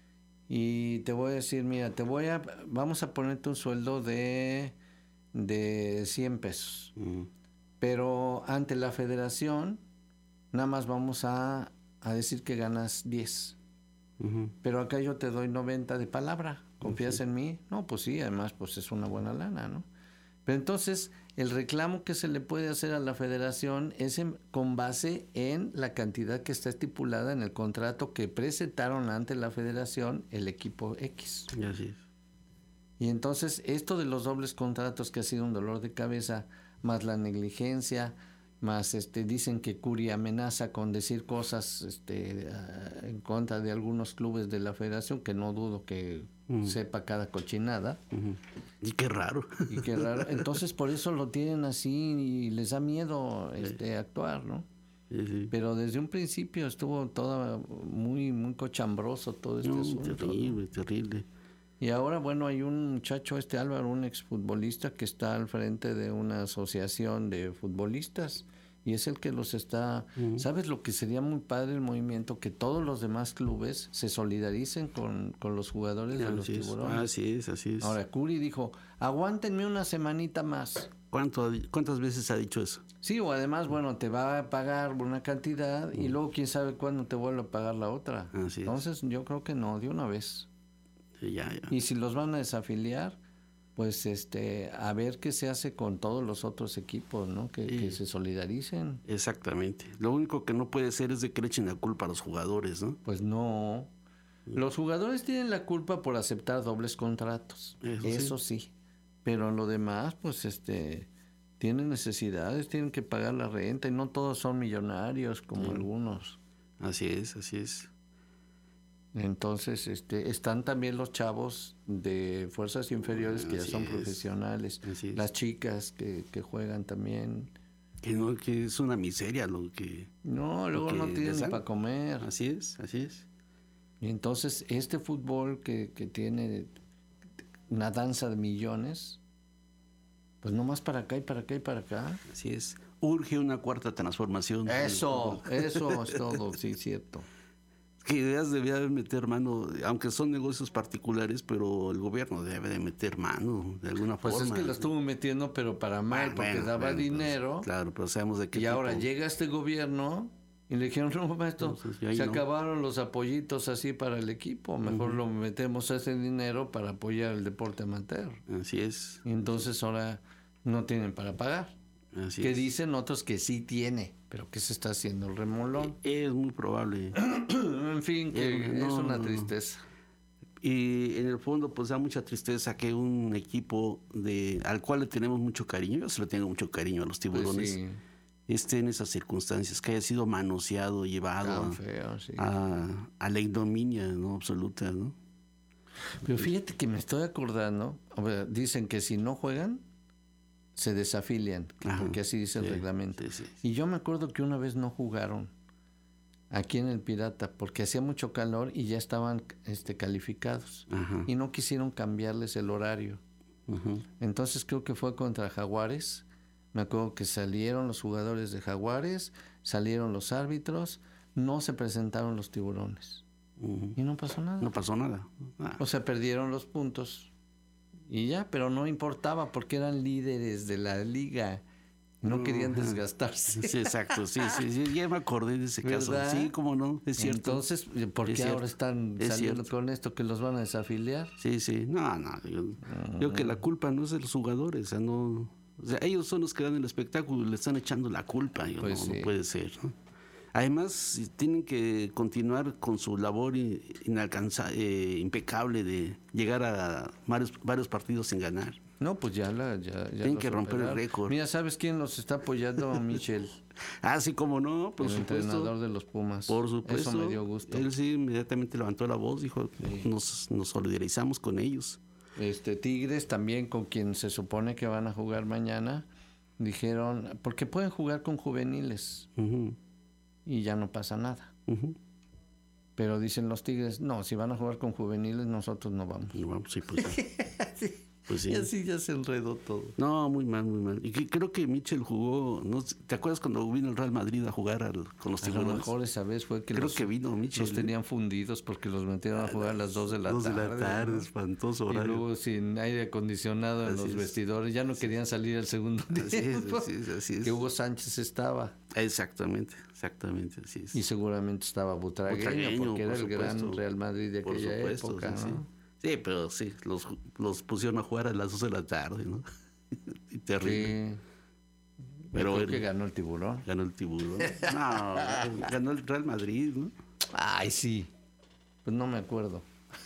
Y te voy a decir, mira, te voy a, vamos a ponerte un sueldo de, de cien pesos. Uh-huh. Pero ante la federación, nada más vamos a, a decir que ganas diez. Uh-huh. Pero acá yo te doy noventa de palabra. ¿Confías uh-huh. en mí? No, pues sí, además pues es una buena lana, ¿no? Pero entonces el reclamo que se le puede hacer a la federación es en, con base en la cantidad que está estipulada en el contrato que presentaron ante la federación el equipo X. Así es. Y entonces esto de los dobles contratos, que ha sido un dolor de cabeza, más la negligencia, más este dicen que Curi amenaza con decir cosas este uh, en contra de algunos clubes de la federación, que no dudo que uh-huh. sepa cada cochinada. Uh-huh. Y qué raro. Y qué raro. Entonces por eso lo tienen así y les da miedo este actuar, ¿no? Sí, sí. Pero desde un principio estuvo todo muy, muy cochambroso todo este No, asunto. terrible, ¿no? terrible. Y ahora, bueno, hay un muchacho, este Álvaro, un exfutbolista que está al frente de una asociación de futbolistas y es el que los está... Uh-huh. ¿Sabes lo que sería muy padre el movimiento? Que todos los demás clubes se solidaricen con, con los jugadores de los así tiburones. Es, así es, así es. Ahora, Curi dijo, aguántenme una semanita más. ¿Cuánto, ¿Cuántas veces ha dicho eso? Sí, o además, bueno, te va a pagar una cantidad uh-huh. y luego quién sabe cuándo te vuelve a pagar la otra. Así Entonces, es. yo creo que no, de una vez. Sí, ya, ya. Y si los van a desafiliar, pues este, a ver qué se hace con todos los otros equipos, ¿no? Que, sí. que se solidaricen. Exactamente. Lo único que no puede ser es de que le echen la culpa a los jugadores, ¿no? Pues no. Los jugadores tienen la culpa por aceptar dobles contratos. Eso, Eso sí. sí. Pero lo demás, pues este, tienen necesidades, tienen que pagar la renta y no todos son millonarios como sí. algunos. Así es, así es. Entonces, este, están también los chavos de fuerzas inferiores que así ya son es, profesionales, las chicas que, que juegan también. Que no, que es una miseria lo que... No, luego no tienen ni para comer. Así es, así es. Y entonces, este fútbol que, que tiene una danza de millones, pues nomás para acá y para acá y para acá. Así es. Urge una cuarta transformación. Eso, eso es todo, sí, cierto. Que ideas debía de meter mano, aunque son negocios particulares, pero el gobierno debe de meter mano de alguna pues forma. Pues es que la estuvo metiendo, pero para mal, porque bueno, daba bueno, dinero. Pues, claro, pero sabemos de qué Y tipo. ahora llega este gobierno y le dijeron, no, esto, Entonces, se no. acabaron los apoyitos así para el equipo, mejor uh-huh. lo metemos a ese dinero para apoyar el deporte amateur. Así es. Y entonces ahora no tienen para pagar. Así que es. Dicen otros que sí tiene, pero que se está haciendo el remolón. Es muy probable. En fin, que eh, no, es una tristeza. Y en el fondo pues da mucha tristeza que un equipo de al cual le tenemos mucho cariño, yo se le tengo mucho cariño a los tiburones, pues sí. esté en esas circunstancias, que haya sido manoseado, llevado feo, sí. a, a la ignominia, ¿no? Absoluta, ¿no? Pero fíjate que me estoy acordando, dicen que si no juegan se desafilian, Ajá, porque así dice el sí, reglamento. Sí, sí, sí. Y yo me acuerdo que una vez no jugaron aquí en el Pirata porque hacía mucho calor y ya estaban este, calificados. Ajá. Y no quisieron cambiarles el horario. Uh-huh. Entonces creo que fue contra Jaguares. Me acuerdo que salieron los jugadores de Jaguares, salieron los árbitros, no se presentaron los tiburones. Uh-huh. Y no pasó nada. No pasó nada. Ah. O sea, perdieron los puntos. Y ya, pero no importaba porque eran líderes de la liga. No uh-huh. querían desgastarse. Sí, exacto, sí, sí, sí, ya me acordé de ese caso. ¿Verdad? Sí, cómo no, es cierto. Entonces, ¿por qué ahora están es saliendo cierto. con esto que los van a desafiliar? Sí, sí, no, no, yo, uh-huh. yo que la culpa no es de los jugadores, o sea, no, o sea, ellos son los que dan el espectáculo y le están echando la culpa, yo, pues no, sí. no puede ser, ¿no? Además, tienen que continuar con su labor inalcanzable, eh, impecable de llegar a varios, varios partidos sin ganar. No, pues ya la ya, ya tienen que romper el récord. Mira, ¿sabes quién los está apoyando? Michel. Ah, sí, como no, por el supuesto. El entrenador de los Pumas. Por supuesto. Eso me dio gusto. Él sí inmediatamente levantó la voz, dijo, sí. nos, nos solidarizamos con ellos. Este Tigres también, con quien se supone que van a jugar mañana, dijeron, porque pueden jugar con juveniles. Uh-huh. Y ya no pasa nada. Uh-huh. Pero dicen los Tigres, no, si van a jugar con juveniles, nosotros no vamos. No vamos, sí, pues sí. sí. Pues sí. Y así ya se enredó todo. No, muy mal, muy mal. Y que, creo que Michel jugó, ¿no? ¿Te acuerdas cuando vino el Real Madrid a jugar al, con los tiburones? A lo mejor esa vez fue que creo los, que vino Michel, los tenían fundidos porque los metieron a jugar a las dos de la dos tarde. dos de la tarde, ¿no? Espantoso horario. Y luego sin aire acondicionado en así los es. vestidores. Ya no sí. querían salir al segundo así tiempo. Es, así es, así es. Que Hugo Sánchez estaba. Exactamente, exactamente, así es. Y seguramente estaba Butragueño, Butragueño porque era el supuesto. gran Real Madrid de aquella supuesto, época, sí, ¿no? Sí. Sí, pero sí, los, los pusieron a jugar a las dos de la tarde, ¿no? Y terrible. Sí. Pero creo que ganó el Tiburón. Ganó el Tiburón. No, ganó el Real Madrid, ¿no? Ay, sí. Pues no me acuerdo.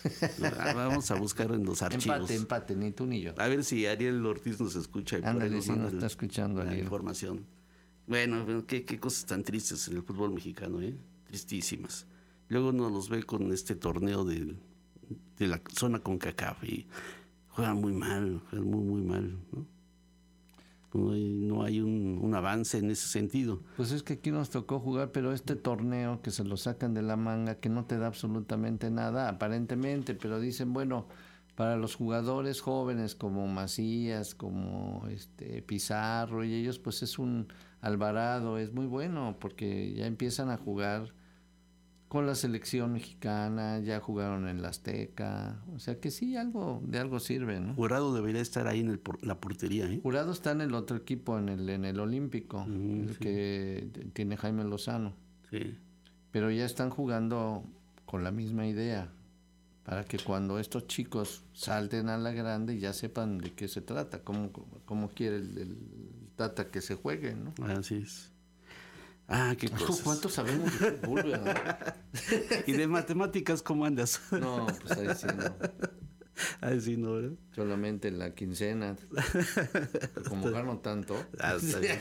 Vamos a buscar en los archivos. Empate, empate, ni tú ni yo. A ver si Ariel Ortiz nos escucha. Y Ándale, nos sí nos está escuchando la Ariel. información. Bueno, qué, qué cosas tan tristes en el fútbol mexicano, ¿eh? Tristísimas. Luego uno los ve con este torneo del... de la zona CONCACAF y juegan muy mal, juegan muy, muy mal, ¿no? No hay, no hay un, un avance en ese sentido. Pues es que aquí nos tocó jugar, pero este torneo que se lo sacan de la manga, que no te da absolutamente nada, aparentemente, pero dicen, bueno, para los jugadores jóvenes como Macías, como este Pizarro y ellos, pues es un Alvarado, es muy bueno, porque ya empiezan a jugar con la selección mexicana, ya jugaron en la Azteca, o sea que sí, algo de algo sirve, ¿no? Jurado debería estar ahí en el por, la portería, ¿eh? Jurado está en el otro equipo, en el en el Olímpico, mm, el sí. que tiene Jaime Lozano. Sí. Pero ya están jugando con la misma idea, para que cuando estos chicos salten a la grande ya sepan de qué se trata, cómo, cómo quiere el, el Tata que se juegue, ¿no? Así es. Ah, qué cosas. ¿Cuánto sabemos de fútbol, verdad? ¿Y de matemáticas cómo andas? No, pues ahí sí no. Ahí sí no, ¿verdad? Solamente la quincena. Como gano tanto. Ah, está bien.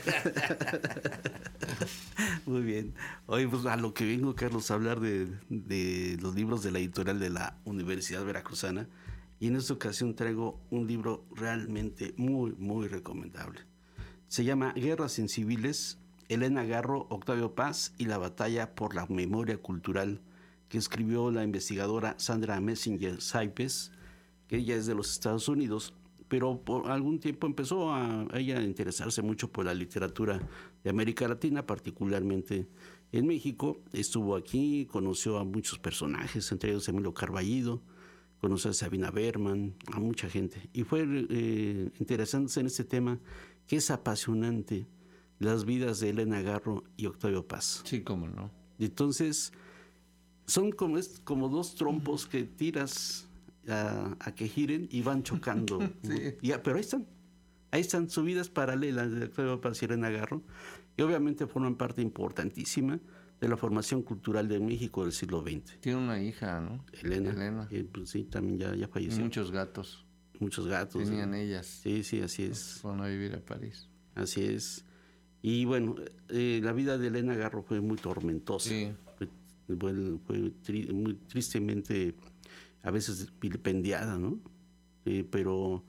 Muy bien. Oye, pues a lo que vengo, Carlos, a hablar de, de los libros de la editorial de la Universidad Veracruzana. Y en esta ocasión traigo un libro realmente muy, muy recomendable. Se llama Guerras Civiles, Elena Garro, Octavio Paz y la batalla por la memoria cultural, que escribió la investigadora Sandra Messinger Saipes, que ella es de los Estados Unidos, pero por algún tiempo empezó a, a ella a interesarse mucho por la literatura de América Latina, particularmente en México. Estuvo aquí, conoció a muchos personajes, entre ellos Emilio Carballido, conoció a Sabina Berman, a mucha gente, y fue eh, interesándose en este tema que es apasionante, las vidas de Elena Garro y Octavio Paz. Sí, cómo no. Entonces, son como, es, como dos trompos que tiras a, a que giren y van chocando. Sí. Ya, pero ahí están. Ahí están, su vidas paralelas de Octavio Paz y Elena Garro, y obviamente forman parte importantísima de la formación cultural de México del siglo veinte. Tiene una hija, ¿no? Elena. Elena. Y, pues, sí, también ya, ya falleció. Y muchos gatos. Muchos gatos. Tenían ¿eh? ellas. Sí, sí, así es. Fueron a vivir a París. Así es. Y bueno, eh, la vida de Elena Garro fue muy tormentosa. Sí. Fue, fue, fue tri, muy tristemente, a veces vilipendiada, ¿no? Eh, pero...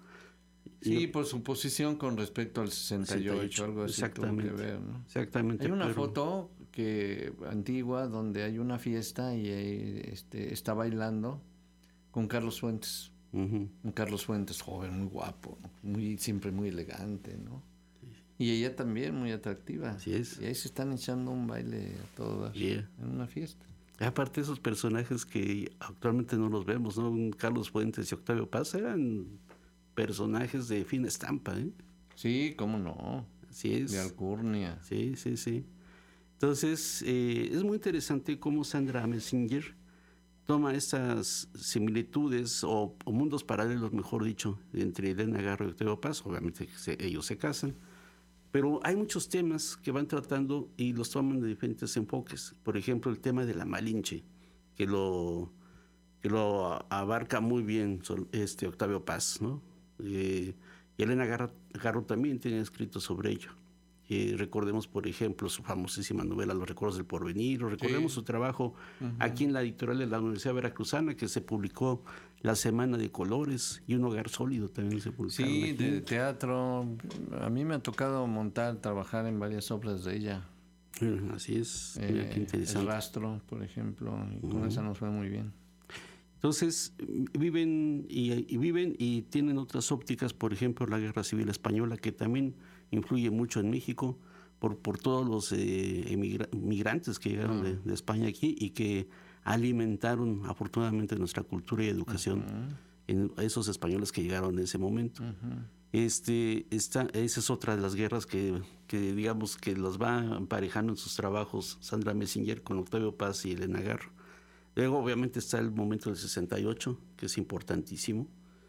Sí, no, por su posición con respecto al sesenta y ocho, algo así exactamente, tuvo que ver, ¿no? Exactamente. Hay una pero... foto que antigua donde hay una fiesta y este, está bailando con Carlos Fuentes. Uh-huh. Un Carlos Fuentes joven, muy guapo, ¿no? Muy, siempre muy elegante, ¿no? Y ella también muy atractiva. Así es. Y ahí se están echando un baile a todas yeah. en una fiesta. Aparte de esos personajes que actualmente no los vemos, ¿no? Carlos Fuentes y Octavio Paz eran personajes de fina estampa, ¿eh? Sí, cómo no. Así es. De alcurnia. Sí, sí, sí. Entonces, eh, es muy interesante cómo Sandra Messinger toma estas similitudes o, o mundos paralelos, mejor dicho, entre Elena Garro y Octavio Paz. Obviamente se, ellos se casan. Pero hay muchos temas que van tratando y los toman de diferentes enfoques. Por ejemplo, el tema de la Malinche, que lo, que lo abarca muy bien este Octavio Paz, ¿no? Eh, y Elena Garro, Garro también tiene escrito sobre ello. Eh, recordemos, por ejemplo, su famosísima novela Los Recuerdos del Porvenir, o recordemos sí. su trabajo uh-huh. aquí en la editorial de la Universidad Veracruzana, que se publicó La Semana de Colores, y Un Hogar Sólido también se publicó. Sí, aquí. De teatro. A mí me ha tocado montar, trabajar en varias obras de ella. Uh, así es. Eh, Mira, qué interesante. El Rastro, por ejemplo, y con uh-huh. esa nos fue muy bien. Entonces, viven y, y viven y tienen otras ópticas, por ejemplo, la Guerra Civil Española, que también influye mucho en México por, por todos los eh, emigra- migrantes que llegaron uh-huh. de, de España aquí y que alimentaron afortunadamente nuestra cultura y educación uh-huh. en esos españoles que llegaron en ese momento. Uh-huh. Este, esta, esa es otra de las guerras que, que digamos que los va emparejando en sus trabajos Sandra Messinger con Octavio Paz y Elena Garro. Luego obviamente está el momento del sesenta y ocho, que es importantísimo,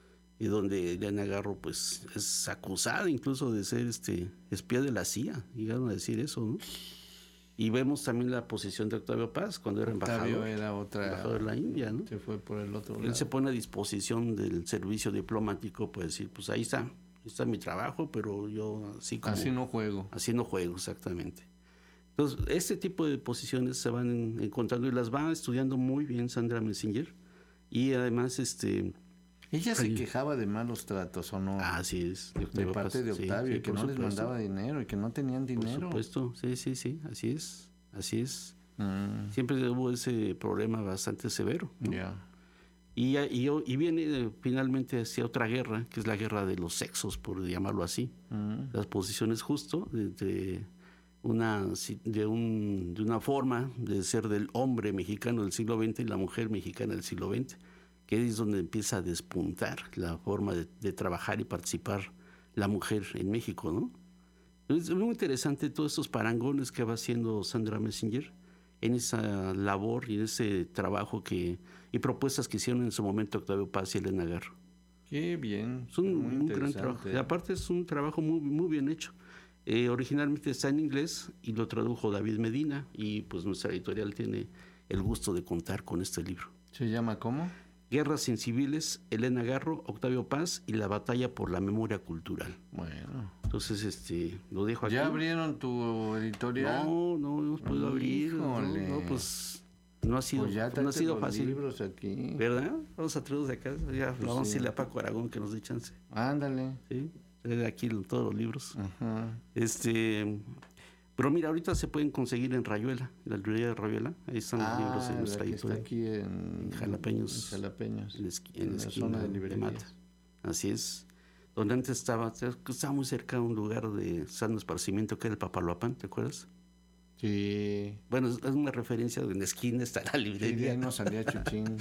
y donde Elena Garro pues es acusada incluso de ser este espía de la C I A, llegaron a decir eso, ¿no? Y vemos también la posición de Octavio Paz cuando era embajador, Octavio era otra, embajador de la India, ¿no? Se fue por el otro Él lado. se pone a disposición del servicio diplomático, pues decir, pues ahí está, ahí está mi trabajo, pero yo así como... Así no juego. Así no juego, exactamente. Entonces, este tipo de posiciones se van encontrando y las va estudiando muy bien Sandra Messinger, y además este Ella se quejaba de malos tratos, ¿o no? Así es. De, de parte de Octavio, sí, sí, que no supuesto. les mandaba dinero y que no tenían dinero. Por supuesto, sí, sí, sí, así es, así es. Mm. Siempre hubo ese problema bastante severo, ¿no? Yeah. Y, y, y viene finalmente hacia otra guerra, que es la guerra de los sexos, por llamarlo así. Mm. Las posiciones justo de, de, una, de, un, de una forma de ser del hombre mexicano del siglo veinte y la mujer mexicana del siglo veinte, que es donde empieza a despuntar la forma de, de trabajar y participar la mujer en México, ¿no? Es muy interesante todos estos parangones que va haciendo Sandra Messenger en esa labor y en ese trabajo que y propuestas que hicieron en su momento Octavio Paz y Elena Garro. Qué bien. Es un, muy un gran trabajo. Y aparte es un trabajo muy, muy bien hecho. Eh, originalmente está en inglés y lo tradujo David Medina y pues nuestra editorial tiene el gusto de contar con este libro. ¿Se llama cómo? Guerras Inciviles, Elena Garro, Octavio Paz y la batalla por la memoria cultural. Bueno. Entonces, este, lo dejo aquí. ¿Ya abrieron tu editorial? No, no hemos podido abrir. No, no, pues no ha sido, pues ya no ha sido los fácil. Libros aquí. ¿Verdad? Vamos a traerlos de acá. Ya pues vamos a sí. decirle a Paco Aragón que nos dé chance. Ándale. Sí, de aquí todos los libros. Ajá. Este... Pero mira, ahorita se pueden conseguir en Rayuela, en la librería de Rayuela. Ahí están ah, los libros en nuestra editorial. Está aquí en, en Jalapeños. En Jalapeños. En, esqui, en, en la, la zona de librerías. De Mata. Así es. Donde antes estaba, estaba muy cerca de un lugar de sano esparcimiento que era el Papaloapan, ¿te acuerdas? Sí. Bueno, es, es una referencia de en la esquina está la librería. Sí, ahí no salía Chuchín.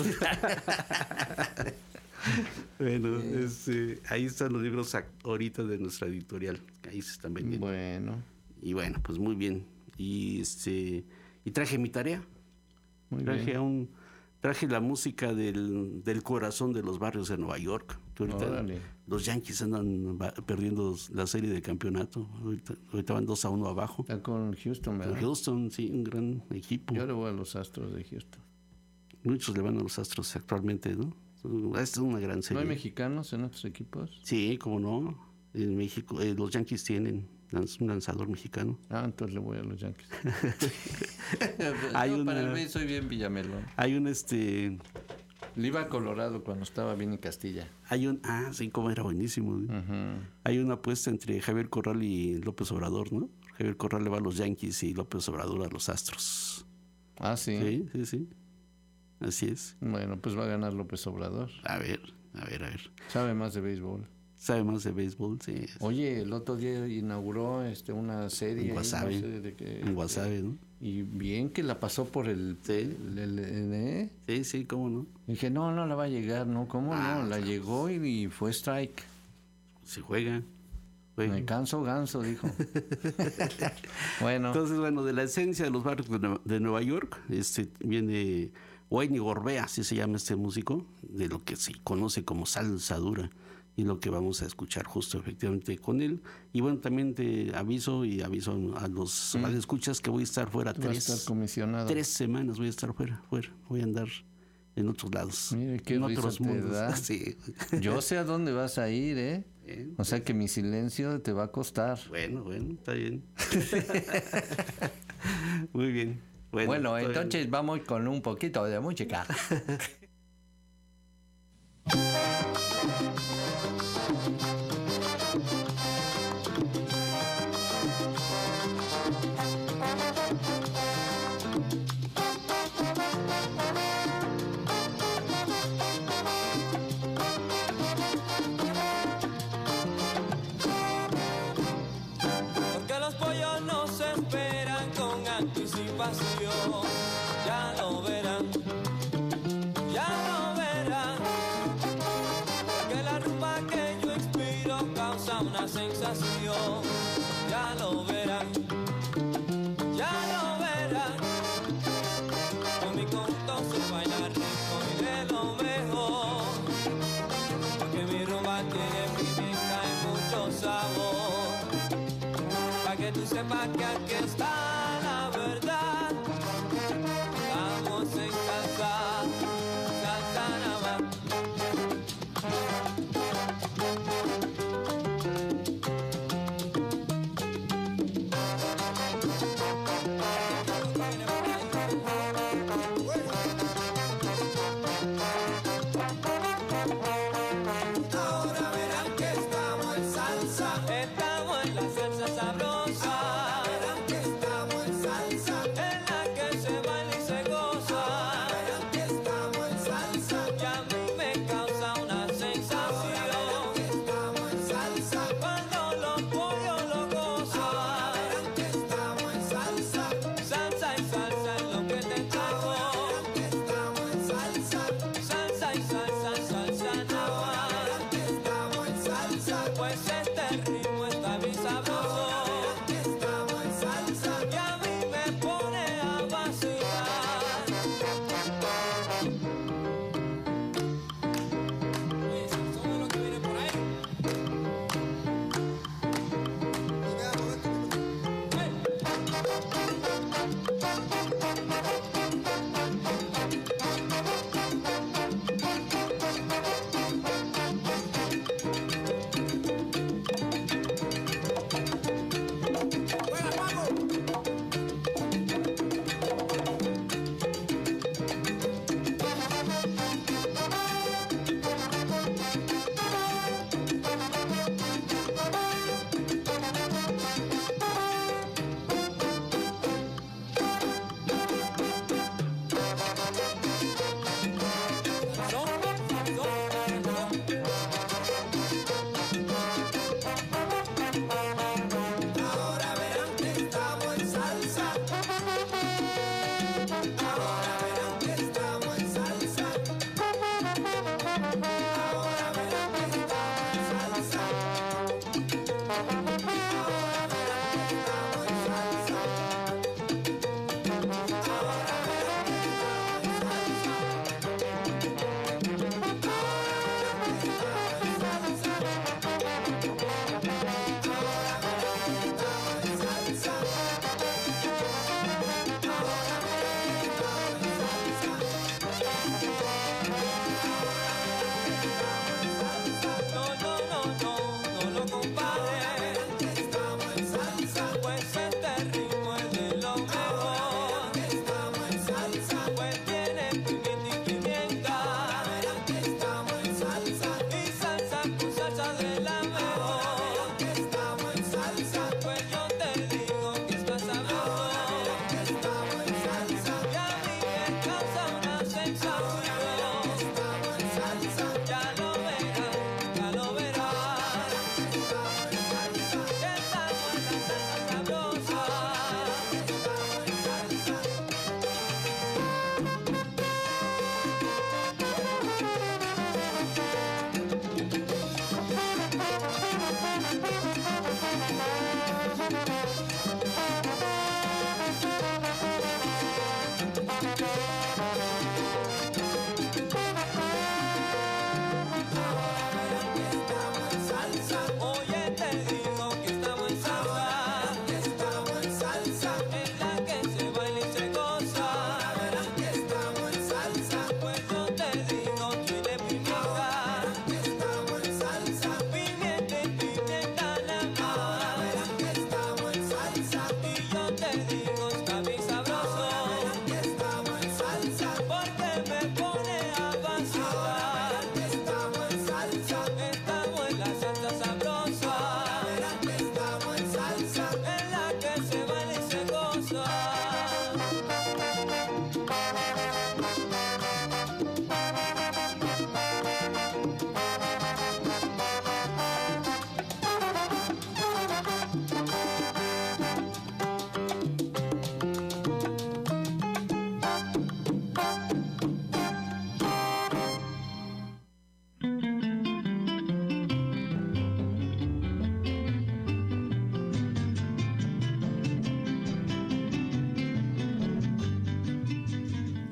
Bueno, este, ahí están los libros ahorita de nuestra editorial. Ahí se están vendiendo. Bueno. Y bueno, pues muy bien. Y este y traje mi tarea. Muy traje bien. A un traje la música del, del corazón de los barrios de Nueva York. Que ahorita Órale. Los Yankees andan perdiendo la serie de campeonato. Ahorita, ahorita van dos a uno abajo. Está con Houston, ¿verdad? Con Houston, sí, un gran equipo. Yo le voy a los Astros de Houston. Muchos le van a los Astros actualmente, ¿no? Esta es una gran serie. ¿No hay mexicanos en otros equipos? Sí, cómo no. En México, eh, los Yankees tienen un lanzador mexicano. Ah, entonces le voy a los Yankees. hay no, una, para el B soy bien Villamelón. Hay un este... Le iba a Colorado cuando estaba bien en Castilla. Hay un... Ah, sí, como era buenísimo. ¿eh? Uh-huh. Hay una apuesta entre Javier Corral y López Obrador, ¿no? Javier Corral le va a los Yankees y López Obrador a los Astros. Ah, sí. Sí, sí, sí. Así es. Bueno, pues va a ganar López Obrador. A ver, a ver, a ver. Sabe más de béisbol. Sabe más de béisbol, sí. Oye, el otro día inauguró este una serie. En Guasave. No sé de qué, en Guasave, ¿no? Y bien que la pasó por el... Sí. El, el, el, ¿eh? Sí, sí, cómo no. Dije, no, no la va a llegar, ¿no? ¿Cómo ah, no? La claro. Llegó y, y fue strike. Se juega. juega. Me canso ganso, dijo. Bueno. Entonces, bueno, de la esencia de los barrios de Nueva York, este viene... Wayne Gorbea, así se llama este músico, de lo que se conoce como salsa dura, y lo que vamos a escuchar justo efectivamente con él. Y bueno, también te aviso y aviso a los mm. escuchas que voy a estar fuera tres, a estar comisionado. tres semanas, voy a estar fuera, fuera, voy a andar en otros lados. Mire, qué en risa otros te mundos. Da. Sí. Yo sé a dónde vas a ir, ¿eh? Bien, o sea bien. Que mi silencio te va a costar. Bueno, bueno, está bien. Muy bien. Bueno, bueno entonces bien. Vamos con un poquito de música. Porque los pollos no se esperan con anticipación. Ya lo verán, ya lo verán, que la rumba que yo inspiro causa una sensación. Ya lo verán, ya lo verán, con mi conjunto se baila rico y de lo mejor, porque mi rumba tiene pimienta y mucho sabor, para que tú sepas que aquí está la verdad. Vamos en salsa, salsa nada más.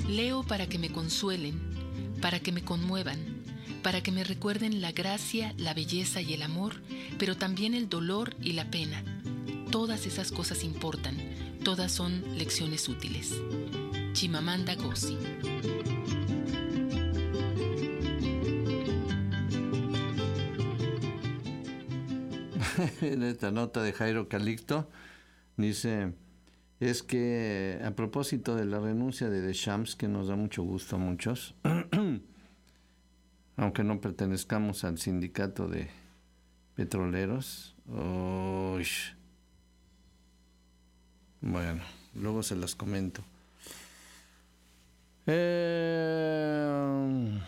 Leo para que me consuelen, para que me conmuevan, para que me recuerden la gracia, la belleza y el amor, pero también el dolor y la pena. Todas esas cosas importan, todas son lecciones útiles. Chimamanda Ngozi. En esta nota de Jairo Calixto dice, es que a propósito de la renuncia de Deschamps, que nos da mucho gusto a muchos, aunque no pertenezcamos al sindicato de petroleros, uy, bueno, luego se las comento. Eh,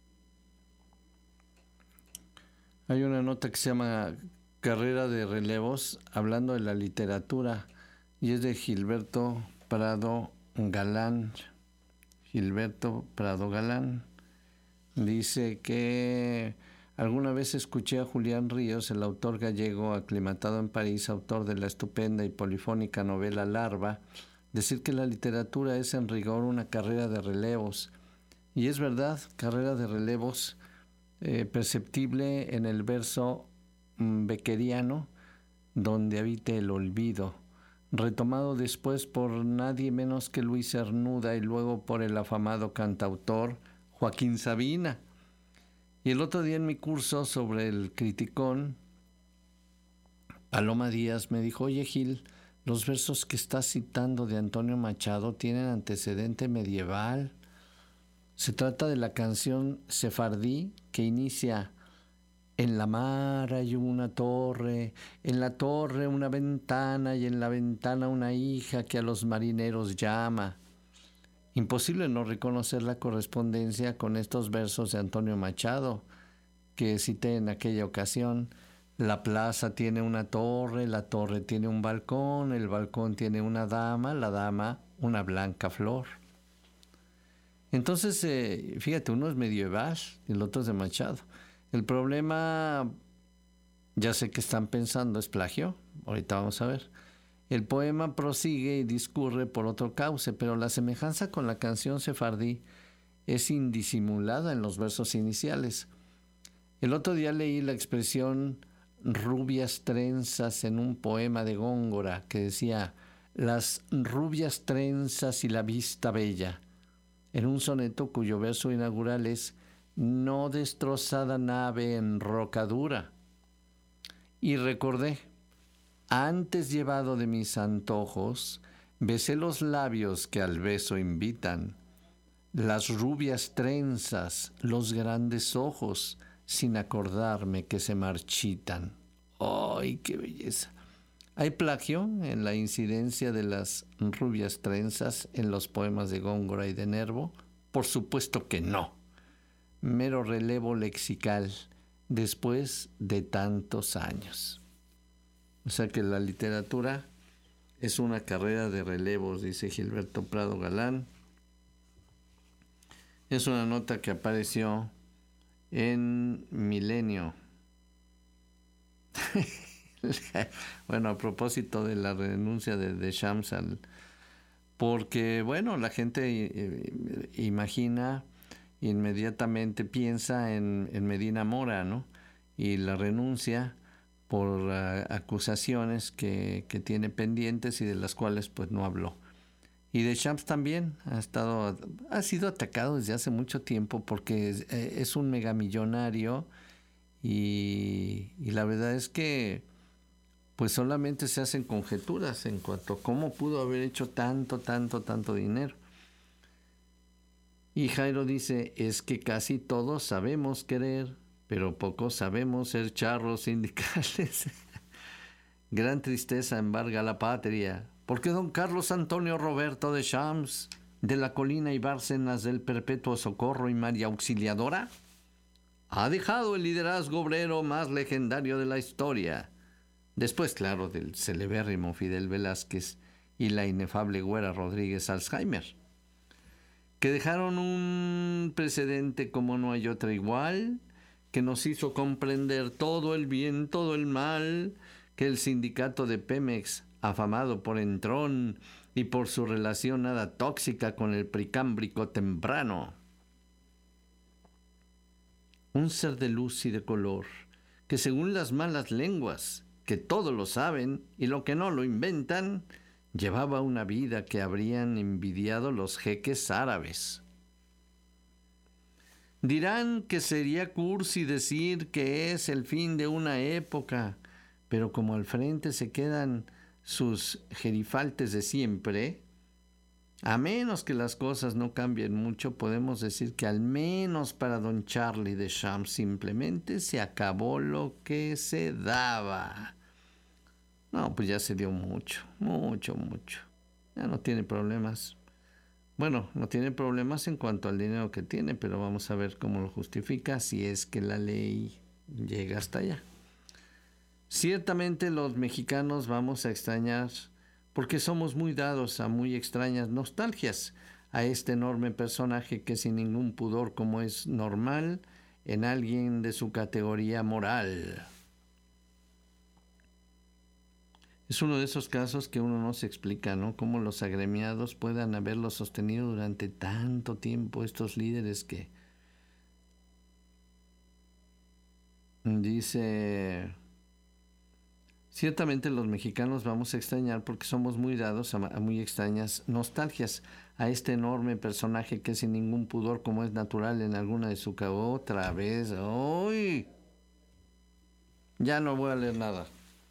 hay una nota que se llama Carrera de relevos, hablando de la literatura, y es de Gilberto Prado Galán. Gilberto Prado Galán dice que alguna vez escuché a Julián Ríos, el autor gallego aclimatado en París, autor de la estupenda y polifónica novela Larva, decir que la literatura es en rigor una carrera de relevos. Y es verdad, carrera de relevos eh, perceptible en el verso beckeriano, donde habite el olvido, retomado después por nadie menos que Luis Cernuda y luego por el afamado cantautor Joaquín Sabina. Y el otro día en mi curso sobre el criticón, Paloma Díaz me dijo, oye Gil, los versos que estás citando de Antonio Machado tienen antecedente medieval. Se trata de la canción sefardí que inicia: en la mar hay una torre, en la torre una ventana y en la ventana una hija que a los marineros llama. Imposible no reconocer la correspondencia con estos versos de Antonio Machado, que cité en aquella ocasión. La plaza tiene una torre, la torre tiene un balcón, el balcón tiene una dama, la dama una blanca flor. Entonces, eh, fíjate, uno es medieval y el otro es de Machado. El problema, ya sé que están pensando, es plagio. Ahorita vamos a ver. El poema prosigue y discurre por otro cauce, pero la semejanza con la canción sefardí es indisimulada en los versos iniciales. El otro día leí la expresión rubias trenzas en un poema de Góngora que decía las rubias trenzas y la vista bella, en un soneto cuyo verso inaugural es no destrozada nave en roca dura. Y recordé, antes llevado de mis antojos, besé los labios que al beso invitan, las rubias trenzas, los grandes ojos, sin acordarme que se marchitan. ¡Ay, qué belleza! ¿Hay plagio en la incidencia de las rubias trenzas en los poemas de Góngora y de Nervo? Por supuesto que no. Mero relevo lexical después de tantos años. O sea que la literatura es una carrera de relevos, dice Gilberto Prado Galán. Es una nota que apareció en Milenio. Bueno, a propósito de la renuncia de Deschamps, al, porque, bueno, la gente eh, imagina, inmediatamente piensa en, en Medina Mora, ¿no? Y la renuncia por uh, acusaciones que, que tiene pendientes y de las cuales pues no habló. Y Deschamps también ha estado, ha sido atacado desde hace mucho tiempo porque es, es un megamillonario y, y la verdad es que pues solamente se hacen conjeturas en cuanto a cómo pudo haber hecho tanto, tanto, tanto dinero. Y Jairo dice, es que casi todos sabemos querer, pero pocos sabemos ser charros sindicales. Gran tristeza embarga la patria, porque don Carlos Antonio Roberto Deschamps, de la colina y Bárcenas del Perpetuo Socorro y María Auxiliadora, ha dejado el liderazgo obrero más legendario de la historia. Después, claro, del celebérrimo Fidel Velázquez y la inefable Güera Rodríguez Alzheimer, que dejaron un precedente como no hay otra igual, que nos hizo comprender todo el bien, todo el mal, que el sindicato de Pemex, afamado por entrón y por su relación nada tóxica con el Precámbrico temprano. Un ser de luz y de color, que según las malas lenguas, que todo lo saben y lo que no lo inventan, llevaba una vida que habrían envidiado los jeques árabes. Dirán que sería cursi decir que es el fin de una época, pero como al frente se quedan sus gerifaltes de siempre, a menos que las cosas no cambien mucho, podemos decir que al menos para don Charlie de Champs simplemente se acabó lo que se daba. No, pues ya se dio mucho, mucho, mucho. Ya no tiene problemas. Bueno, no tiene problemas en cuanto al dinero que tiene, pero vamos a ver cómo lo justifica si es que la ley llega hasta allá. Ciertamente los mexicanos vamos a extrañar, porque somos muy dados a muy extrañas nostalgias, a este enorme personaje que sin ningún pudor, como es normal en alguien de su categoría moral. Es uno de esos casos que uno no se explica, ¿no? Cómo los agremiados puedan haberlo sostenido durante tanto tiempo, estos líderes que... Dice... Ciertamente los mexicanos vamos a extrañar porque somos muy dados a, a muy extrañas nostalgias, a este enorme personaje que sin ningún pudor, como es natural en alguna de su cabo, otra vez... ¡Uy! Ya no voy a leer nada.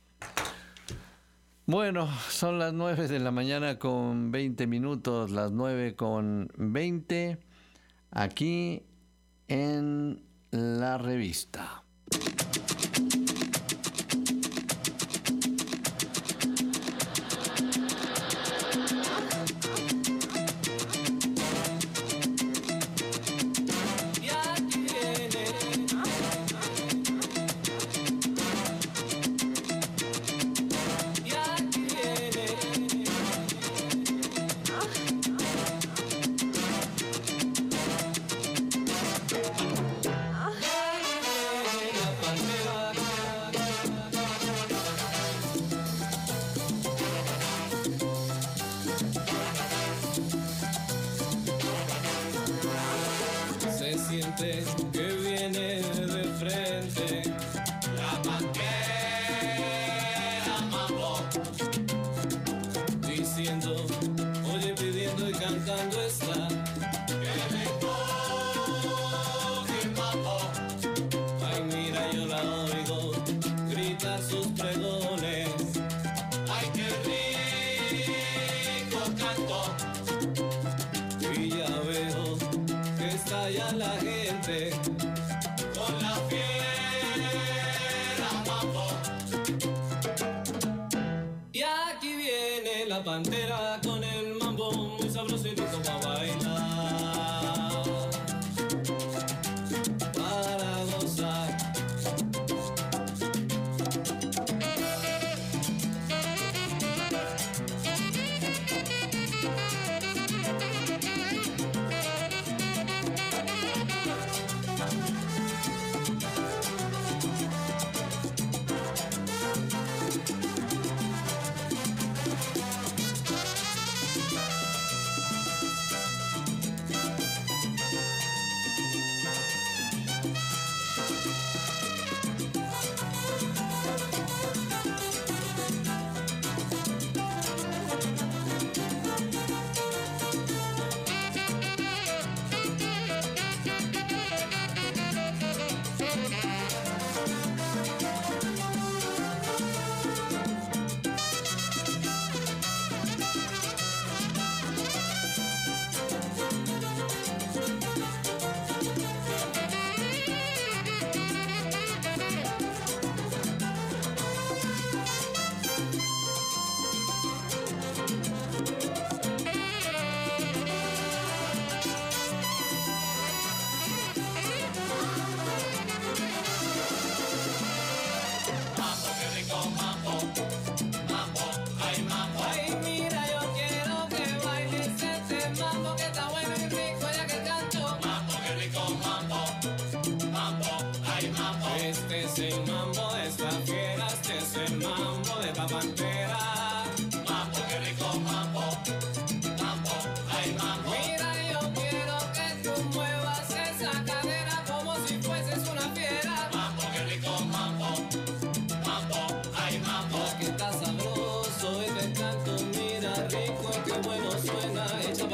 Bueno, son las nueve de la mañana con veinte minutos, las nueve con veinte, aquí en la revista. Pantera con el mambo muy sabrosito para bailar, para gozar.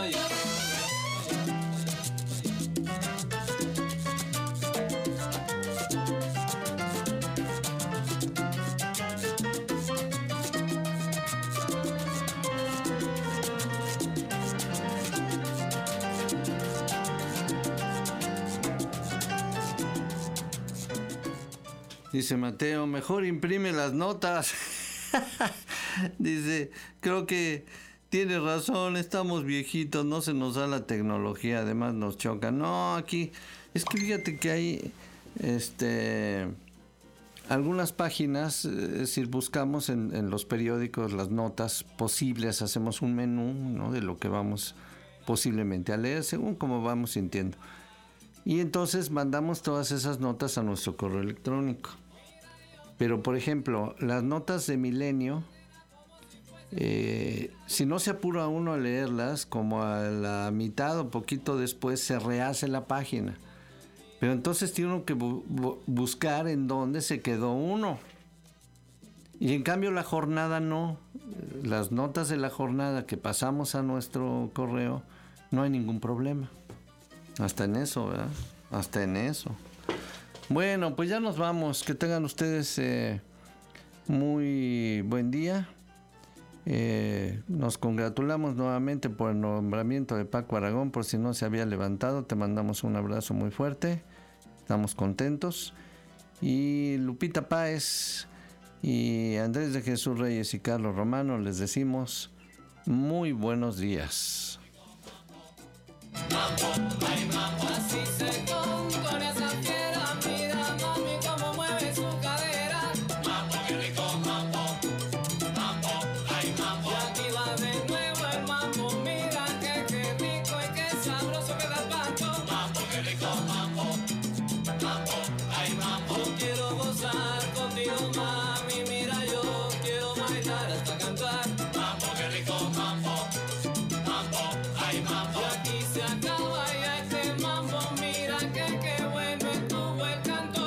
Dice Mateo, mejor imprime las notas. Dice, creo que tiene razón, estamos viejitos, no se nos da la tecnología, además nos choca. No, aquí, es que fíjate que hay este, algunas páginas, es decir, buscamos en, en los periódicos las notas posibles, hacemos un menú, ¿no?, de lo que vamos posiblemente a leer, según como vamos sintiendo. Y entonces mandamos todas esas notas a nuestro correo electrónico. Pero, por ejemplo, las notas de Milenio, eh, si no se apura uno a leerlas, como a la mitad o poquito después se rehace la página. Pero entonces tiene uno que bu- bu- buscar en dónde se quedó uno. Y en cambio la jornada no. Las notas de la jornada que pasamos a nuestro correo, no hay ningún problema. Hasta en eso, ¿verdad? Hasta en eso. Bueno, pues ya nos vamos. Que tengan ustedes eh, muy buen día. Eh, nos congratulamos nuevamente por el nombramiento de Paco Aragón, por si no se había levantado. Te mandamos un abrazo muy fuerte. Estamos contentos. Y Lupita Páez y Andrés de Jesús Reyes y Carlos Romano les decimos muy buenos días. Mambo, ay mambo, así se compone esa fiera, mira mami cómo mueve su cadera. Mambo, qué rico mambo, mambo, ay mambo. Y aquí va de nuevo el mambo, mira que qué rico y qué sabroso queda el mambo. Mambo, qué rico mambo, mambo, ay mambo. Yo quiero gozar contigo mami, mira yo quiero bailar hasta cantar. Mambo, qué rico mambo, mambo, ay mambo. Y aquí se acaba ya este mambo, mira que qué bueno estuvo el canto.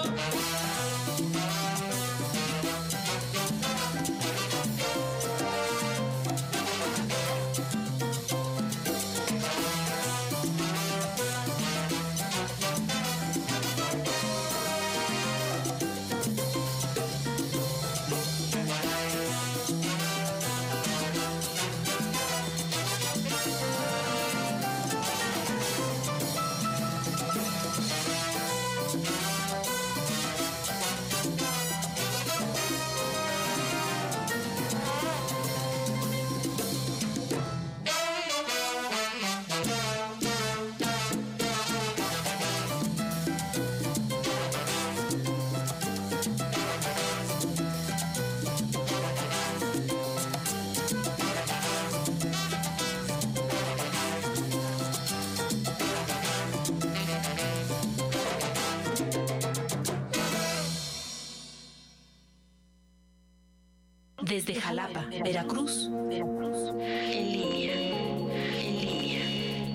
Desde Jalapa, Veracruz, en línea, en línea.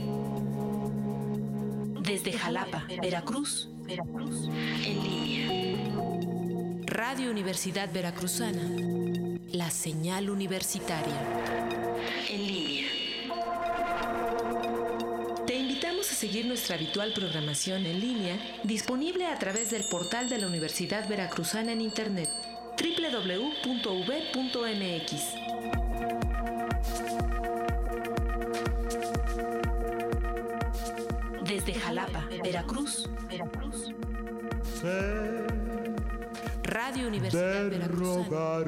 Desde Jalapa, Veracruz, en línea. Radio Universidad Veracruzana, la señal universitaria, en línea. Te invitamos a seguir nuestra habitual programación en línea, disponible a través del portal de la Universidad Veracruzana en Internet, doble u doble u doble u punto u v punto m x. Desde Jalapa, Veracruz, Veracruz. Radio Universidad Veracruzana.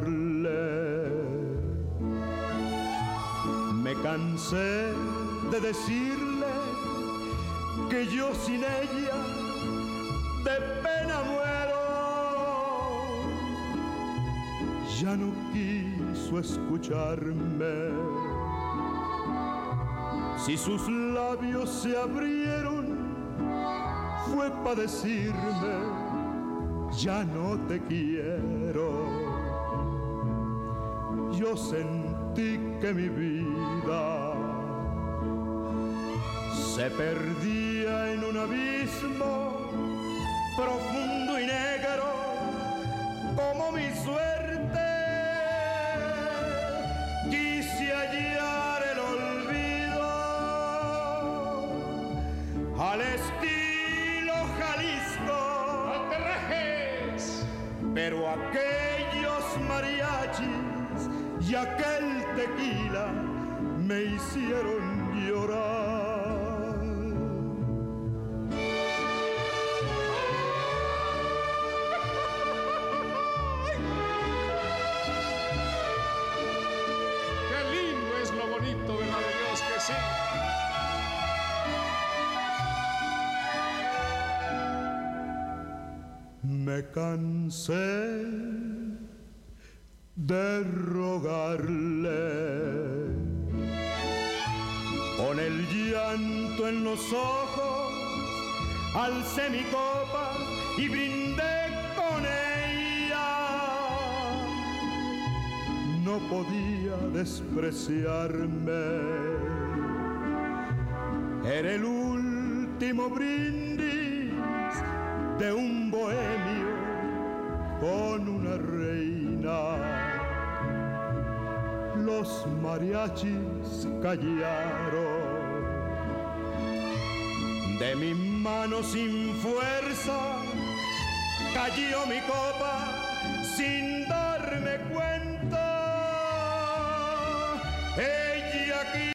Me cansé de decirle que yo sin ella de pena muero. Ya no quiso escucharme. Si sus labios se abrieron, fue para decirme, ya no te quiero. Yo sentí que mi vida se perdía en un abismo profundo y negro como mi suerte. Quise hallar el olvido al estilo Jalisco. ¡No te rajes! Pero aquellos mariachis y aquel tequila me hicieron llorar. ¡Qué lindo es lo bonito, verdad de Dios que sí! Me cansé de rogarle, con el llanto en los ojos, alcé mi copa y brindé con ella. No podía despreciarme, era el último brindis de un bohemio con una reina. Los mariachis callaron, de mi mano sin fuerza cayó mi copa sin darme cuenta. Ella aquí